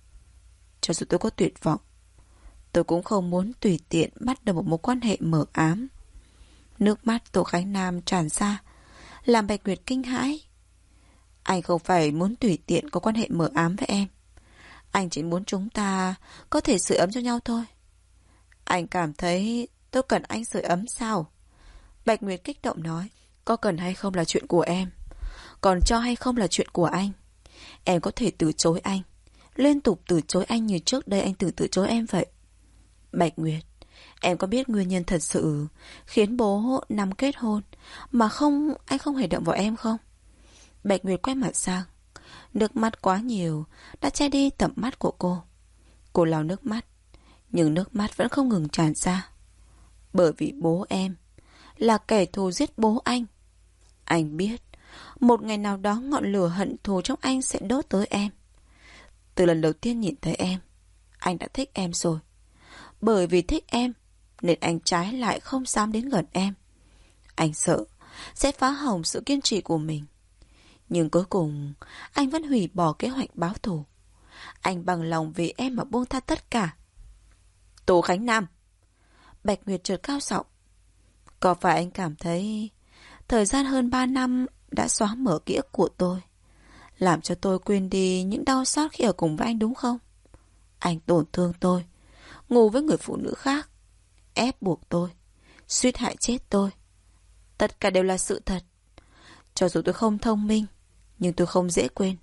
cho dù tôi có tuyệt vọng, tôi cũng không muốn tùy tiện bắt đầu một mối quan hệ mờ ám. Nước mắt Tô Khánh Nam tràn ra, làm Bạch Nguyệt kinh hãi. Anh không phải muốn tùy tiện có quan hệ mờ ám với em. Anh chỉ muốn chúng ta có thể sưởi ấm cho nhau thôi. Anh cảm thấy tôi cần anh sưởi ấm sao? Bạch Nguyệt kích động nói. Có cần hay không là chuyện của em, còn cho hay không là chuyện của anh. Em có thể từ chối anh, liên tục từ chối anh như trước đây anh từng từ chối em vậy. Bạch Nguyệt, em có biết nguyên nhân thật sự khiến bố Năm kết hôn mà anh không hề động vào em không? Bạch Nguyệt quay mặt sang. Nước mắt quá nhiều đã che đi tầm mắt của cô. Cô lau nước mắt, nhưng nước mắt vẫn không ngừng tràn ra. Bởi vì bố em là kẻ thù giết bố anh. Anh biết một ngày nào đó ngọn lửa hận thù trong anh sẽ đốt tới em. Từ lần đầu tiên nhìn thấy em, anh đã thích em rồi. Bởi vì thích em nên anh trái lại không dám đến gần em. Anh sợ sẽ phá hỏng sự kiên trì của mình. Nhưng cuối cùng anh vẫn hủy bỏ kế hoạch báo thù. Anh bằng lòng vì em mà buông tha tất cả. Tô Khánh Nam. Bạch Nguyệt chợt cao giọng. Có phải anh cảm thấy thời gian hơn 3 năm đã xóa mở ký ức của tôi, làm cho tôi quên đi những đau xót khi ở cùng với anh đúng không? Anh tổn thương tôi, ngủ với người phụ nữ khác, ép buộc tôi, suýt hại chết tôi. Tất cả đều là sự thật. Cho dù tôi không thông minh, nhưng tôi không dễ quên.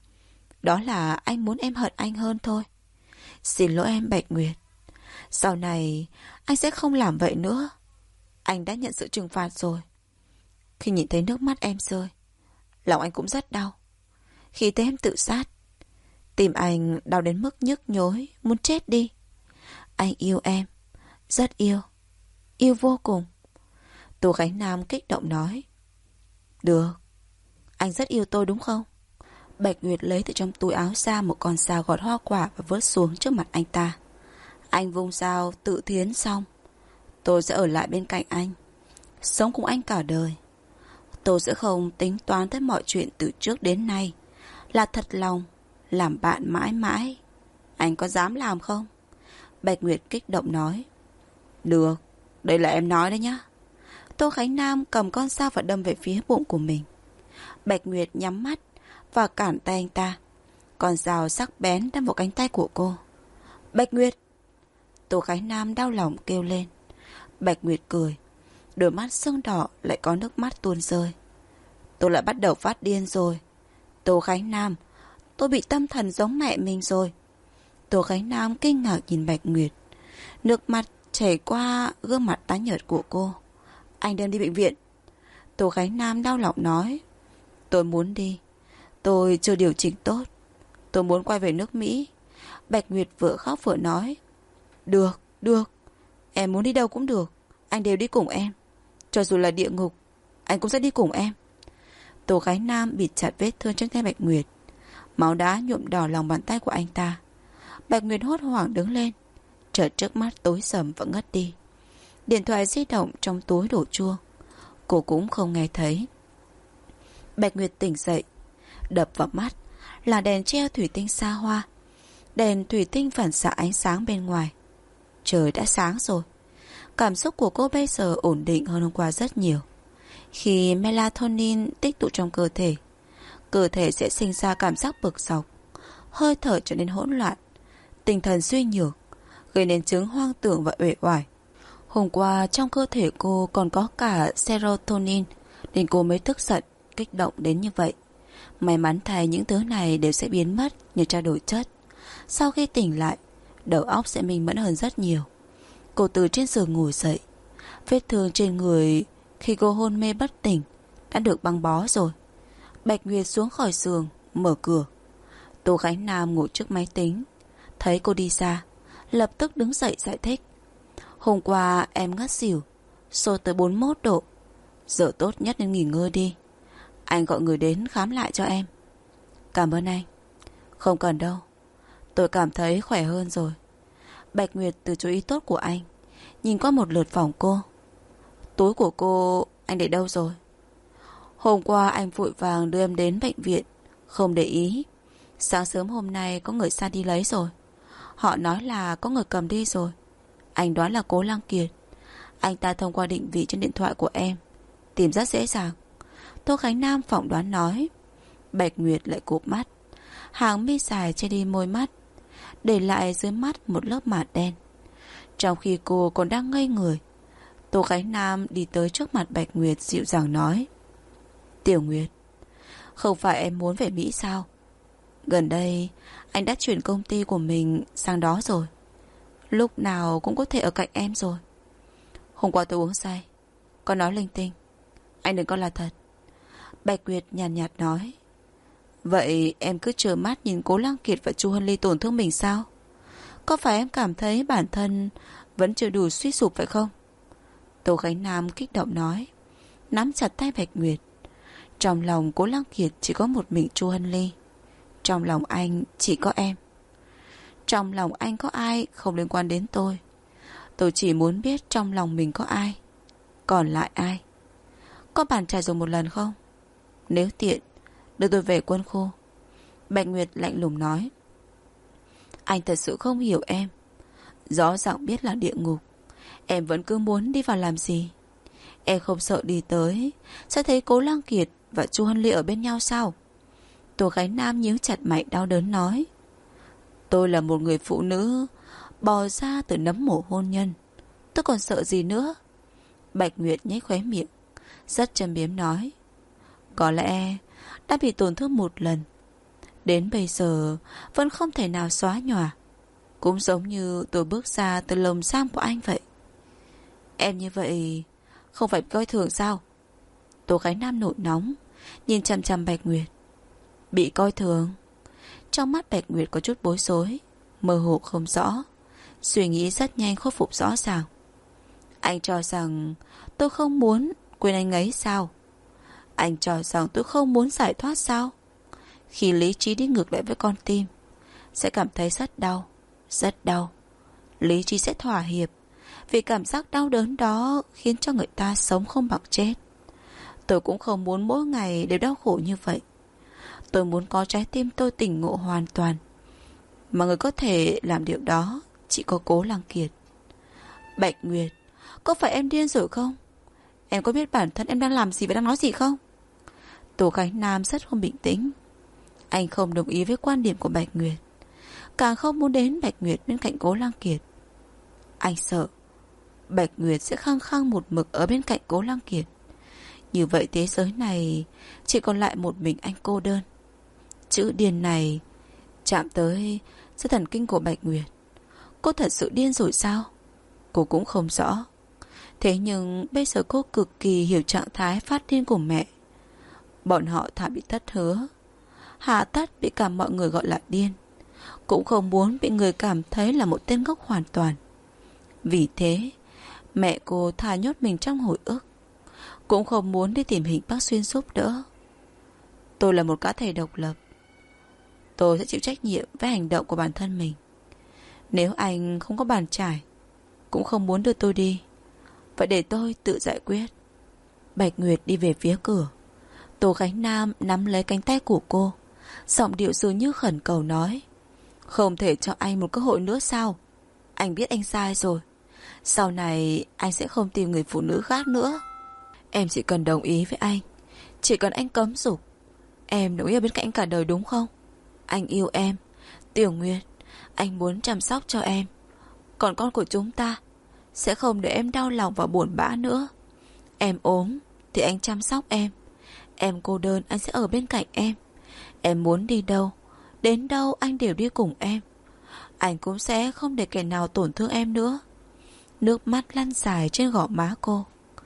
Đó là anh muốn em hận anh hơn thôi. Xin lỗi em Bạch Nguyệt. Sau này anh sẽ không làm vậy nữa. Anh đã nhận sự trừng phạt rồi. Khi nhìn thấy nước mắt em rơi, lòng anh cũng rất đau. Khi thấy em tự sát, tim anh đau đến mức nhức nhối, muốn chết đi. Anh yêu em, rất yêu, yêu vô cùng. Tô Khánh Nam kích động nói. Được, anh rất yêu tôi đúng không? Bạch Nguyệt lấy từ trong túi áo ra một con dao gọt hoa quả và vớt xuống trước mặt anh ta. Anh vung dao tự thiến xong. Tôi sẽ ở lại bên cạnh anh, sống cùng anh cả đời. Tôi sẽ không tính toán tới mọi chuyện từ trước đến nay, là thật lòng, làm bạn mãi mãi. Anh có dám làm không? Bạch Nguyệt kích động nói. Được, đây là em nói đấy nhá. Tô Khánh Nam cầm con dao và đâm về phía bụng của mình. Bạch Nguyệt nhắm mắt và cản tay anh ta. Con dao sắc bén đâm vào cánh tay của cô. Bạch Nguyệt! Tô Khánh Nam đau lòng kêu lên. Bạch Nguyệt cười. Đôi mắt sưng đỏ lại có nước mắt tuôn rơi. Tôi lại bắt đầu phát điên rồi. Tô Khánh Nam, tôi bị tâm thần giống mẹ mình rồi. Tô Khánh Nam kinh ngạc nhìn Bạch Nguyệt. Nước mắt chảy qua gương mặt tái nhợt của cô. Anh đem đi bệnh viện. Tô Khánh Nam đau lòng nói. Tôi muốn đi. Tôi chưa điều chỉnh tốt. Tôi muốn quay về nước Mỹ. Bạch Nguyệt vừa khóc vừa nói. Được, được. Em muốn đi đâu cũng được. Anh đều đi cùng em. Cho dù là địa ngục, anh cũng sẽ đi cùng em. Tô Khánh Nam bịt chặt vết thương trên tay Bạch Nguyệt. Máu đá nhuộm đỏ lòng bàn tay của anh ta. Bạch Nguyệt hốt hoảng đứng lên. Chợt trước mắt tối sầm và ngất đi. Điện thoại di động trong túi đổ chuông. Cô cũng không nghe thấy. Bạch Nguyệt tỉnh dậy. Đập vào mắt là đèn treo thủy tinh xa hoa. Đèn thủy tinh phản xạ ánh sáng bên ngoài. Trời đã sáng rồi. Cảm xúc của cô bây giờ ổn định hơn hôm qua rất nhiều. Khi melatonin tích tụ trong cơ thể sẽ sinh ra cảm giác bực dọc, hơi thở trở nên hỗn loạn, tinh thần suy nhược, gây nên chứng hoang tưởng và uể oải. Hôm qua trong cơ thể cô còn có cả serotonin, nên cô mới tức giận, kích động đến như vậy. May mắn thay những thứ này đều sẽ biến mất như trao đổi chất. Sau khi tỉnh lại, đầu óc sẽ minh mẫn hơn rất nhiều. Cô từ trên giường ngồi dậy. Vết thương trên người khi cô hôn mê bất tỉnh đã được băng bó rồi. Bạch Nguyệt xuống khỏi giường, mở cửa. Tô Khánh Nam ngồi trước máy tính. Thấy cô đi ra, lập tức đứng dậy giải thích. Hôm qua em ngất xỉu, sốt tới 41 độ. Giờ tốt nhất nên nghỉ ngơi đi. Anh gọi người đến khám lại cho em. Cảm ơn anh. Không cần đâu, tôi cảm thấy khỏe hơn rồi. Bạch Nguyệt từ chối ý tốt của anh, nhìn qua một lượt phòng cô. Túi của cô anh để đâu rồi? Hôm qua anh vội vàng đưa em đến bệnh viện, không để ý. Sáng sớm hôm nay có người xa đi lấy rồi. Họ nói là có người cầm đi rồi. Anh đoán là Cố Lăng Kiệt. Anh ta thông qua định vị trên điện thoại của em, tìm rất dễ dàng. Tô Khánh Nam phỏng đoán nói. Bạch Nguyệt lại cụp mắt. Hàng mi dài che đi môi mắt, để lại dưới mắt một lớp mạt đen. Trong khi cô còn đang ngây người, Tô Khánh Nam đi tới trước mặt Bạch Nguyệt dịu dàng nói. Tiểu Nguyệt, không phải em muốn về Mỹ sao? Gần đây anh đã chuyển công ty của mình sang đó rồi. Lúc nào cũng có thể ở cạnh em rồi. Hôm qua tôi uống say, con nói linh tinh. Anh đừng có là thật. Bạch Nguyệt nhàn nhạt nói. Vậy em cứ trơ mắt nhìn Cố Lăng Kiệt và Chu Hân Ly tổn thương mình sao? Có phải em cảm thấy bản thân vẫn chưa đủ suy sụp phải không? Tô Khánh Nam kích động nói, nắm chặt tay Bạch Nguyệt. Trong lòng Cố Lăng Kiệt chỉ có một mình Chu Hân Ly. Trong lòng anh chỉ có em. Trong lòng anh có ai không liên quan đến tôi. Tôi chỉ muốn biết trong lòng mình có ai. Còn lại ai? Có bàn trải dùng một lần không? Nếu tiện, đưa tôi về quân khu. Bạch Nguyệt lạnh lùng nói. Anh thật sự không hiểu em. Rõ ràng biết là địa ngục, em vẫn cứ muốn đi vào làm gì? Em không sợ đi tới sẽ thấy Cố Lăng Kiệt và Chu Hân Ly ở bên nhau sao? Tô Khánh Nam nhíu chặt mày đau đớn nói. Tôi là một người phụ nữ bò ra từ nấm mồ hôn nhân. Tôi còn sợ gì nữa? Bạch Nguyệt nhếch khóe miệng, rất châm biếm nói. Có lẽ đã bị tổn thương một lần, đến bây giờ vẫn không thể nào xóa nhòa. Cũng giống như tôi bước ra từ lồng giam của anh vậy. Em như vậy không phải coi thường sao? Tô Khánh Nam nổi nóng, nhìn chằm chằm Bạch Nguyệt. Bị coi thường? Trong mắt Bạch Nguyệt có chút bối rối, mơ hồ không rõ. Suy nghĩ rất nhanh khôi phục rõ ràng. Anh cho rằng tôi không muốn quên anh ấy sao? Anh cho rằng tôi không muốn giải thoát sao? Khi lý trí đi ngược lại với con tim, sẽ cảm thấy rất đau, rất đau. Lý trí sẽ thỏa hiệp, vì cảm giác đau đớn đó khiến cho người ta sống không bằng chết. Tôi cũng không muốn mỗi ngày đều đau khổ như vậy. Tôi muốn có trái tim tôi tỉnh ngộ hoàn toàn, mà người có thể làm điều đó chỉ có Cố Lăng Kiệt. Bạch Nguyệt, có phải em điên rồi không? Em có biết bản thân em đang làm gì và đang nói gì không? Tô Khánh Nam rất không bình tĩnh. Anh không đồng ý với quan điểm của Bạch Nguyệt, càng không muốn đến Bạch Nguyệt bên cạnh Cố Lăng Kiệt. Anh sợ Bạch Nguyệt sẽ khăng khăng một mực ở bên cạnh Cố Lăng Kiệt. Như vậy thế giới này chỉ còn lại một mình anh cô đơn. Chữ điên này chạm tới sự thần kinh của Bạch Nguyệt. Cô thật sự điên rồi sao? Cô cũng không rõ. Thế nhưng bây giờ cô cực kỳ hiểu trạng thái phát điên của mẹ. Bọn họ thà bị thất hứa, hạ tất bị cả mọi người gọi là điên, cũng không muốn bị người cảm thấy là một tên ngốc hoàn toàn. Vì thế mẹ cô thà nhốt mình trong hồi ức, cũng không muốn đi tìm Hình Bắc Xuyên giúp đỡ. Tôi là một cá thể độc lập. Tôi sẽ chịu trách nhiệm với hành động của bản thân mình. Nếu anh không có bàn trải, cũng không muốn đưa tôi đi, vậy để tôi tự giải quyết. Bạch Nguyệt đi về phía cửa. Tô Khánh Nam nắm lấy cánh tay của cô, giọng điệu dường như khẩn cầu nói. Không thể cho anh một cơ hội nữa sao? Anh biết anh sai rồi. Sau này anh sẽ không tìm người phụ nữ khác nữa. Em chỉ cần đồng ý với anh, chỉ cần anh cấm dục, em đồng ý ở bên cạnh anh cả đời đúng không? Anh yêu em, Tiểu Nguyệt. Anh muốn chăm sóc cho em. Còn con của chúng ta sẽ không để em đau lòng và buồn bã nữa. Em ốm thì anh chăm sóc em. Em cô đơn anh sẽ ở bên cạnh em. Em muốn đi đâu, đến đâu anh đều đi cùng em. Anh cũng sẽ không để kẻ nào tổn thương em nữa. Nước mắt lăn dài trên gò má cô.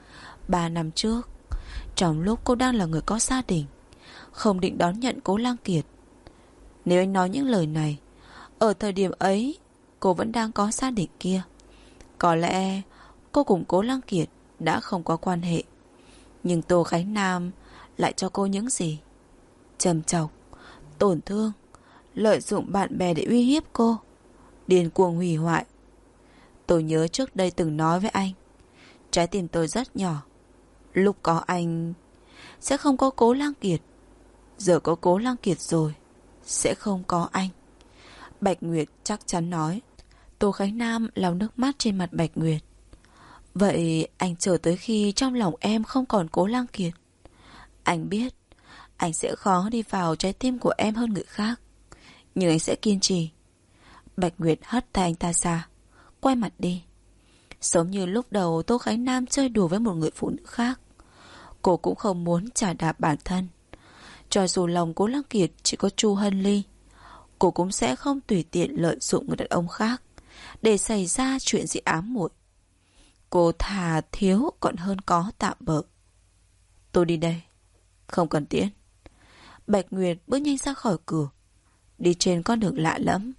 3 năm trước, trong lúc cô đang là người có gia đình, không định đón nhận Cố Lăng Kiệt. Nếu anh nói những lời này, ở thời điểm ấy cô vẫn đang có gia đình kia. Có lẽ cô cùng Cố Lăng Kiệt đã không có quan hệ. Nhưng Tô Khánh Nam lại cho cô những gì? Trầm chọc, tổn thương, lợi dụng bạn bè để uy hiếp cô, điên cuồng hủy hoại. Tôi nhớ trước đây từng nói với anh, trái tim tôi rất nhỏ. Lúc có anh sẽ không có Cố Lăng Kiệt. Giờ có Cố Lăng Kiệt rồi, sẽ không có anh. Bạch Nguyệt chắc chắn nói. Tô Khánh Nam lau nước mắt trên mặt Bạch Nguyệt. Vậy anh chờ tới khi trong lòng em không còn Cố Lăng Kiệt. Anh biết anh sẽ khó đi vào trái tim của em hơn người khác, nhưng anh sẽ kiên trì. Bạch Nguyệt hất tay anh ta ra, quay mặt đi. Giống như lúc đầu Tô Khánh Nam chơi đùa với một người phụ nữ khác, cô cũng không muốn chà đạp bản thân. Cho dù lòng Cố Lăng Kiệt chỉ có Chu Hân Ly, cô cũng sẽ không tùy tiện lợi dụng người đàn ông khác để xảy ra chuyện gì ám muội. Cô thà thiếu còn hơn có tạm bợ. Tôi đi đây. Không cần tiễn. Bạch Nguyệt bước nhanh ra khỏi cửa, đi trên con đường lạ lẫm.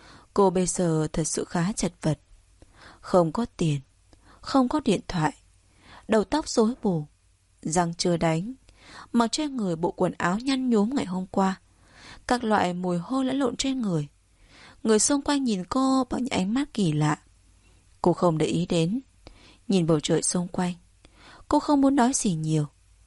Cô bây giờ thật sự khá chật vật. Không có tiền, không có điện thoại, đầu tóc rối bù, răng chưa đánh, mặc trên người bộ quần áo nhăn nhúm ngày hôm qua. Các loại mùi hôi lẫn lộn trên người. Người xung quanh nhìn cô bằng những ánh mắt kỳ lạ. Cô không để ý đến. Nhìn bầu trời xung quanh, cô không muốn nói gì nhiều.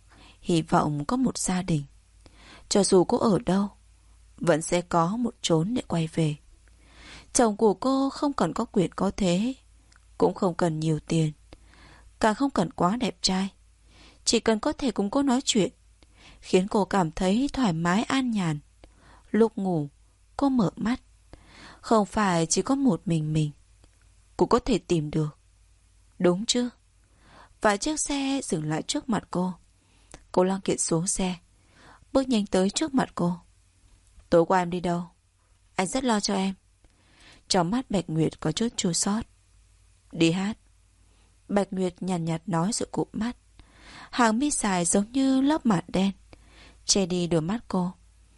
Hy vọng có một gia đình. Cho dù cô ở đâu, vẫn sẽ có một chốn để quay về. Chồng của cô không cần có quyền có thế, cũng không cần nhiều tiền, càng không cần quá đẹp trai. Chỉ cần có thể cùng cô nói chuyện, khiến cô cảm thấy thoải mái an nhàn. Lúc ngủ, cô mở mắt, không phải chỉ có một mình, cô có thể tìm được. Đúng chứ? Và chiếc xe dừng lại trước mặt cô. Cô Lăng Kiệt xuống xe, bước nhanh tới trước mặt cô. Tối qua em đi đâu? Anh rất lo cho em. Trong mắt Bạch Nguyệt có chút chua xót. Đi hát. Bạch Nguyệt nhàn nhạt nói rồi cụp mắt. Hàng mi dài giống như lớp mạt đen che đi đôi mắt cô.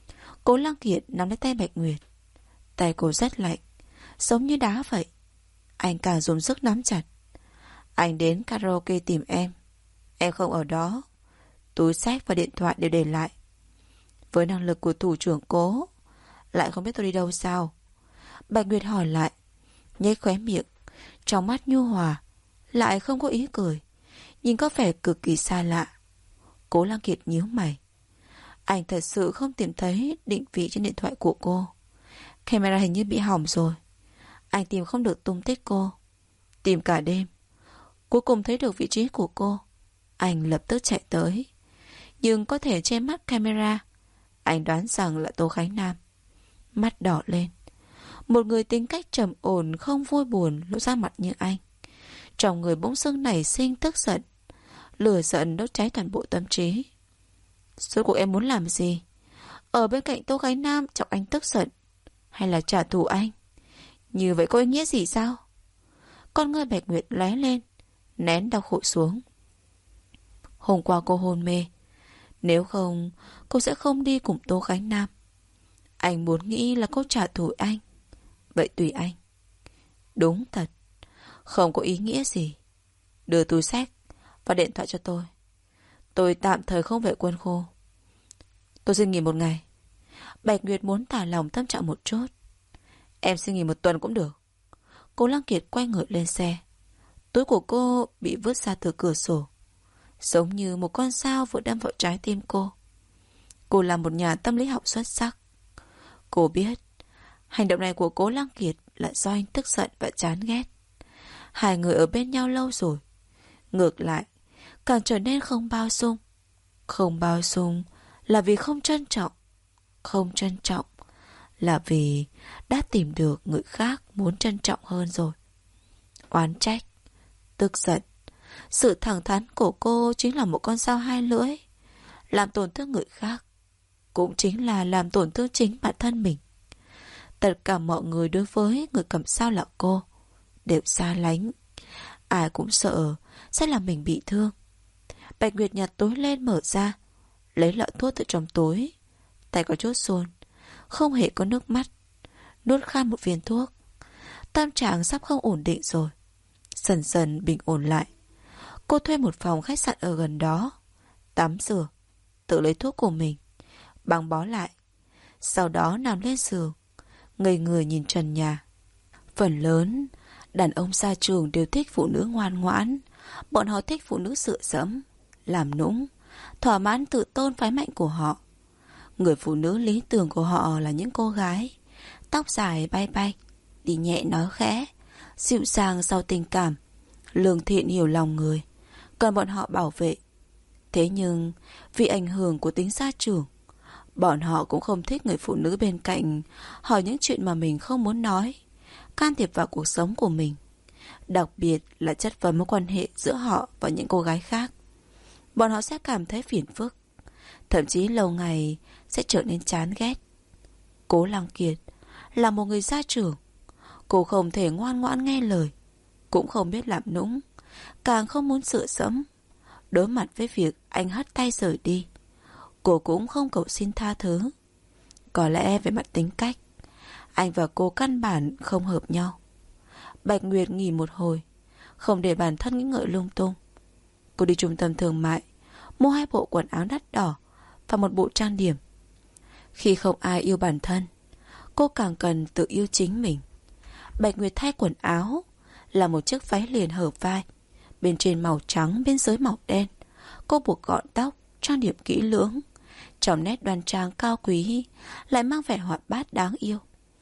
Cố Lăng Kiệt nắm lấy tay Bạch Nguyệt. Tay cô rất lạnh, giống như đá vậy. Anh càng dùng sức nắm chặt. Anh đến karaoke tìm em không ở đó. Túi xách và điện thoại đều để lại. Với năng lực của thủ trưởng Cố, lại không biết tôi đi đâu sao? Bạch Nguyệt hỏi lại, nhếch khóe miệng, trong mắt nhu hòa, lại không có ý cười, nhìn có vẻ cực kỳ xa lạ. Cố Lăng Kiệt nhíu mày. Anh thật sự không tìm thấy định vị trên điện thoại của cô. Camera hình như bị hỏng rồi. Anh tìm không được tung tích cô. Tìm cả đêm, cuối cùng thấy được vị trí của cô. Anh lập tức chạy tới, nhưng có thể che mắt camera. Anh đoán rằng là Tô Khánh Nam. Mắt đỏ lên. Một người tính cách trầm ổn, không vui buồn lộ ra mặt như anh. Trong người bỗng dưng nảy sinh tức giận. Lửa giận đốt cháy toàn bộ tâm trí. Rốt cuộc em muốn làm gì? Ở bên cạnh Tô Khánh Nam chọc anh tức giận, hay là trả thù anh? Như vậy có ý nghĩa gì sao? Con ngươi Bạch Nguyệt lóe lên, nén đau khổ xuống. Hôm qua cô hôn mê, nếu không cô sẽ không đi cùng Tô Khánh Nam. Anh muốn nghĩ là cô trả thù anh, vậy tùy anh. Đúng thật, không có ý nghĩa gì. Đưa túi xách và điện thoại cho tôi. Tôi tạm thời không về Quân Khu. Tôi xin nghỉ một ngày. Bạch Nguyệt muốn thả lòng tâm trạng một chút. Em xin nghỉ một tuần cũng được. Cố Lăng Kiệt quay người lên xe. Túi của cô bị vứt ra từ cửa sổ, giống như một con dao vừa đâm vào trái tim cô. Cô là một nhà tâm lý học xuất sắc. Cô biết hành động này của Cố Lăng Kiệt là do anh tức giận và chán ghét. Hai người ở bên nhau lâu rồi, ngược lại càng trở nên không bao dung. Không bao dung là vì không trân trọng. Không trân trọng là vì đã tìm được người khác muốn trân trọng hơn rồi. Oán trách, tức giận, sự thẳng thắn của cô chính là một con dao hai lưỡi. Làm tổn thương người khác cũng chính là làm tổn thương chính bản thân mình. Tất cả mọi người đối với người cầm dao là cô đều xa lánh. Ai cũng sợ sẽ làm mình bị thương. Bạch Nguyệt nhặt túi lên mở ra, lấy lọ thuốc từ trong túi. Tay có chút run, không hề có nước mắt, nuốt khan một viên thuốc. Tâm trạng sắp không ổn định rồi, dần dần bình ổn lại. Cô thuê một phòng khách sạn ở gần đó, tắm rửa, tự lấy thuốc của mình, băng bó lại. Sau đó nằm lên giường, ngây người nhìn trần nhà. Phần lớn đàn ông gia trưởng đều thích phụ nữ ngoan ngoãn. Bọn họ thích phụ nữ dựa dẫm, làm nũng, thỏa mãn tự tôn phái mạnh của họ. Người phụ nữ lý tưởng của họ là những cô gái tóc dài bay bay, đi nhẹ nói khẽ, dịu dàng giàu tình cảm, lương thiện hiểu lòng người, cần bọn họ bảo vệ. Thế nhưng vì ảnh hưởng của tính gia trưởng, bọn họ cũng không thích người phụ nữ bên cạnh hỏi những chuyện mà mình không muốn nói, can thiệp vào cuộc sống của mình, đặc biệt là chất vấn mối quan hệ giữa họ và những cô gái khác. Bọn họ sẽ cảm thấy phiền phức, thậm chí lâu ngày sẽ trở nên chán ghét. Cố Lăng Kiệt là một người gia trưởng. Cô không thể ngoan ngoãn nghe lời, cũng không biết làm nũng, càng không muốn dựa dẫm. Đối mặt với việc anh hất tay rời đi, Cô cũng không cầu xin tha thứ. Có lẽ về mặt tính cách, anh và cô căn bản không hợp nhau. Bạch Nguyệt nghỉ một hồi, không để bản thân nghĩ ngợi lung tung. Cô đi trung tâm thương mại, mua 2 bộ quần áo đắt đỏ và 1 bộ trang điểm. Khi không ai yêu bản thân, cô càng cần tự yêu chính mình. Bạch Nguyệt thay quần áo là một chiếc váy liền hở vai, bên trên màu trắng, bên dưới màu đen. Cô buộc gọn tóc, trang điểm kỹ lưỡng, trong nét đoan trang cao quý lại mang vẻ hoạt bát đáng yêu.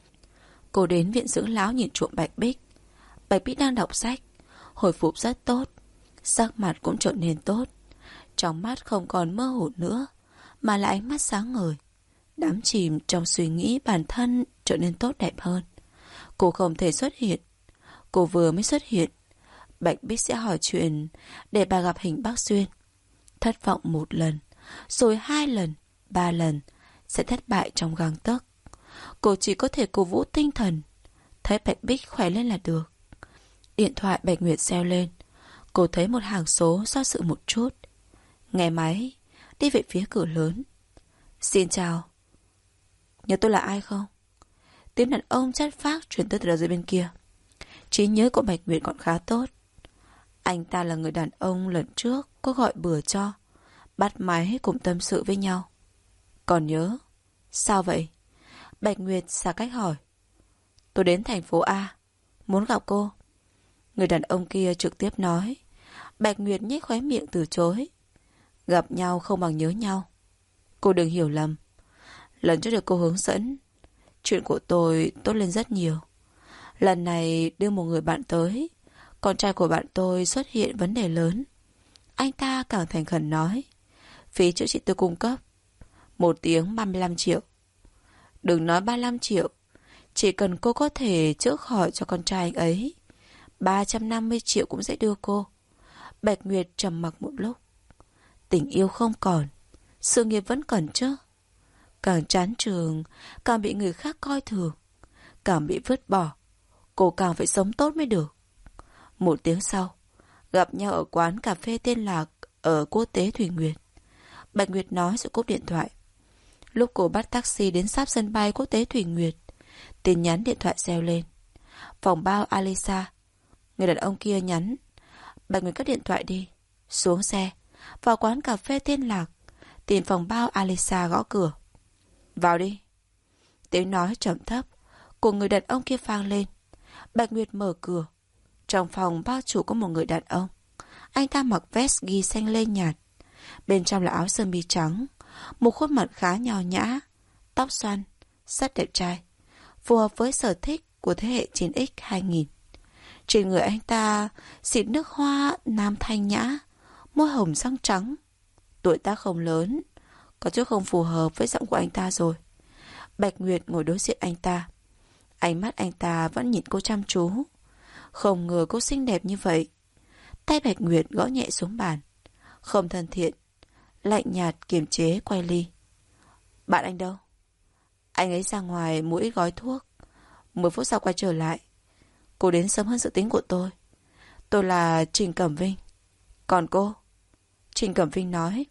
Cô đến viện dưỡng lão nhìn trộm Bạch Bích. Bạch Bích đang đọc sách, hồi phục rất tốt, sắc mặt cũng trở nên tốt. Trong mắt không còn mơ hồ nữa, mà là ánh mắt sáng ngời, đắm chìm trong suy nghĩ bản thân trở nên tốt đẹp hơn. Cô không thể xuất hiện. Cô vừa mới xuất hiện, Bạch Bích sẽ hỏi chuyện để bà gặp hình bác Xuyên. Thất vọng 1 lần, rồi 2 lần, 3 lần, sẽ thất bại trong gang tấc. Cô chỉ có thể cổ vũ tinh thần, thấy Bạch Bích khỏe lên là được. Điện thoại Bạch Nguyệt reo lên. Cô thấy một hàng số, do dự một chút, nghe máy, đi về phía cửa lớn. Xin chào, nhớ tôi là ai không? Tiếng đàn ông chất phác truyền tới từ đầu dây bên kia. Trí nhớ của Bạch Nguyệt còn khá tốt. Anh ta là người đàn ông lần trước cô gọi bừa cho, bắt máy cùng tâm sự với nhau. Còn nhớ? Sao vậy? Bạch Nguyệt xa cách hỏi. Tôi đến thành phố A, muốn gặp cô. Người đàn ông kia trực tiếp nói. Bạch Nguyệt nhếch khóe miệng từ chối. Gặp nhau không bằng nhớ nhau. Cô đừng hiểu lầm. Lần trước được cô hướng dẫn, chuyện của tôi tốt lên rất nhiều. Lần này đưa một người bạn tới, con trai của bạn tôi xuất hiện vấn đề lớn. Anh ta càng thành khẩn nói. Phí chữa trị tôi cung cấp 1 tiếng 35 triệu. Đừng nói 35 triệu, chỉ cần cô có thể chữa khỏi cho con trai anh ấy, 350 triệu cũng sẽ đưa cô. Bạch Nguyệt trầm mặc một lúc. Tình yêu không còn, sự nghiệp vẫn cần chứ. Càng chán trường, càng bị người khác coi thường, càng bị vứt bỏ, cô càng phải sống tốt mới được. 1 tiếng sau, gặp nhau ở quán cà phê tên Lạc ở Quốc tế Thủy Nguyệt. Bạch Nguyệt nói rồi cúp điện thoại. Lúc cô bắt taxi đến sáp sân bay Quốc tế Thủy Nguyệt, tin nhắn điện thoại reo lên. Phòng bao Alisa. Người đàn ông kia nhắn. Bạch Nguyệt cất điện thoại đi, xuống xe, vào quán cà phê tên Lạc, tìm phòng bao Alisa gõ cửa. Vào đi. Tiếng nói trầm thấp của người đàn ông kia vang lên. Bạch Nguyệt mở cửa. Trong phòng bao chủ có một người đàn ông. Anh ta mặc vest ghi xanh lê nhạt, bên trong là áo sơ mi trắng, một khuôn mặt khá nho nhã, tóc xoăn, rất đẹp trai, phù hợp với sở thích của thế hệ 9X 2000. Trên người anh ta xịt nước hoa nam thanh nhã, môi hồng răng trắng. Tuổi tác không lớn, có chút không phù hợp với giọng của anh ta rồi. Bạch Nguyệt ngồi đối diện anh ta. Ánh mắt anh ta vẫn nhìn cô chăm chú. Không ngờ cô xinh đẹp như vậy. Tay Bạch Nguyệt gõ nhẹ xuống bàn, không thân thiện, lạnh nhạt kiềm chế quay ly. Bạn anh đâu? Anh ấy ra ngoài mua ít gói thuốc, 10 phút sau quay trở lại. Cô đến sớm hơn dự tính của tôi. Tôi là Trình Cẩm Vinh. Còn cô? Trình Cẩm Vinh nói.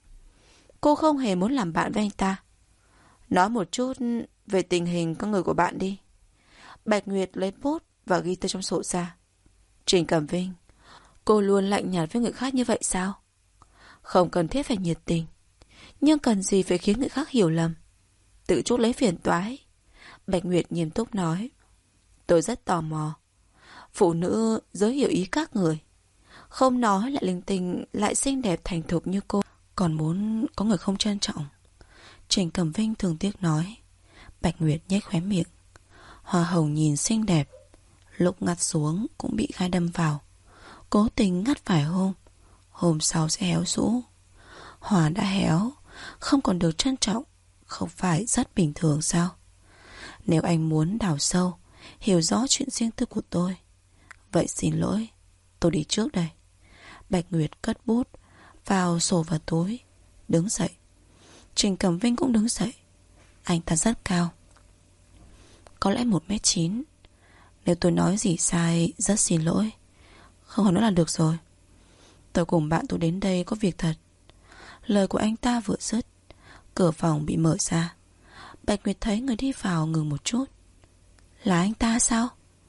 Cô không hề muốn làm bạn với anh ta. Nói một chút về tình hình con người của bạn đi. Bạch Nguyệt lấy bút và ghi tên trong sổ ra. Trình Cẩm Vinh, cô luôn lạnh nhạt với người khác như vậy sao? Không cần thiết phải nhiệt tình, nhưng cần gì phải khiến người khác hiểu lầm, tự chuốc lấy phiền toái. Bạch Nguyệt nghiêm túc nói. Tôi rất tò mò. Phụ nữ giới hiểu ý các người, không nói lại linh tinh, lại xinh đẹp thành thục như cô, còn muốn có người không trân trọng. Trình Cẩm Vinh thường tiếc nói. Bạch Nguyệt nhếch khóe miệng. Hoa hồng nhìn xinh đẹp, lúc ngắt xuống cũng bị gai đâm vào. Cố tình ngắt phải hôm sau sẽ héo rũ. Hoa đã héo, không còn được trân trọng, không phải rất bình thường sao? Nếu anh muốn đào sâu, hiểu rõ chuyện riêng tư của tôi, vậy xin lỗi, tôi đi trước đây. Bạch Nguyệt cất bút vào sổ và túi, đứng dậy. Trình Cẩm Vinh cũng đứng dậy. Anh ta rất cao, có lẽ 1m9. Nếu tôi nói gì sai, rất xin lỗi. Không hỏi nữa là được rồi. Tôi cùng bạn tôi đến đây có việc thật. Lời của anh ta vừa dứt, cửa phòng bị mở ra. Bạch Nguyệt thấy người đi vào ngừng một chút. Là anh ta sao?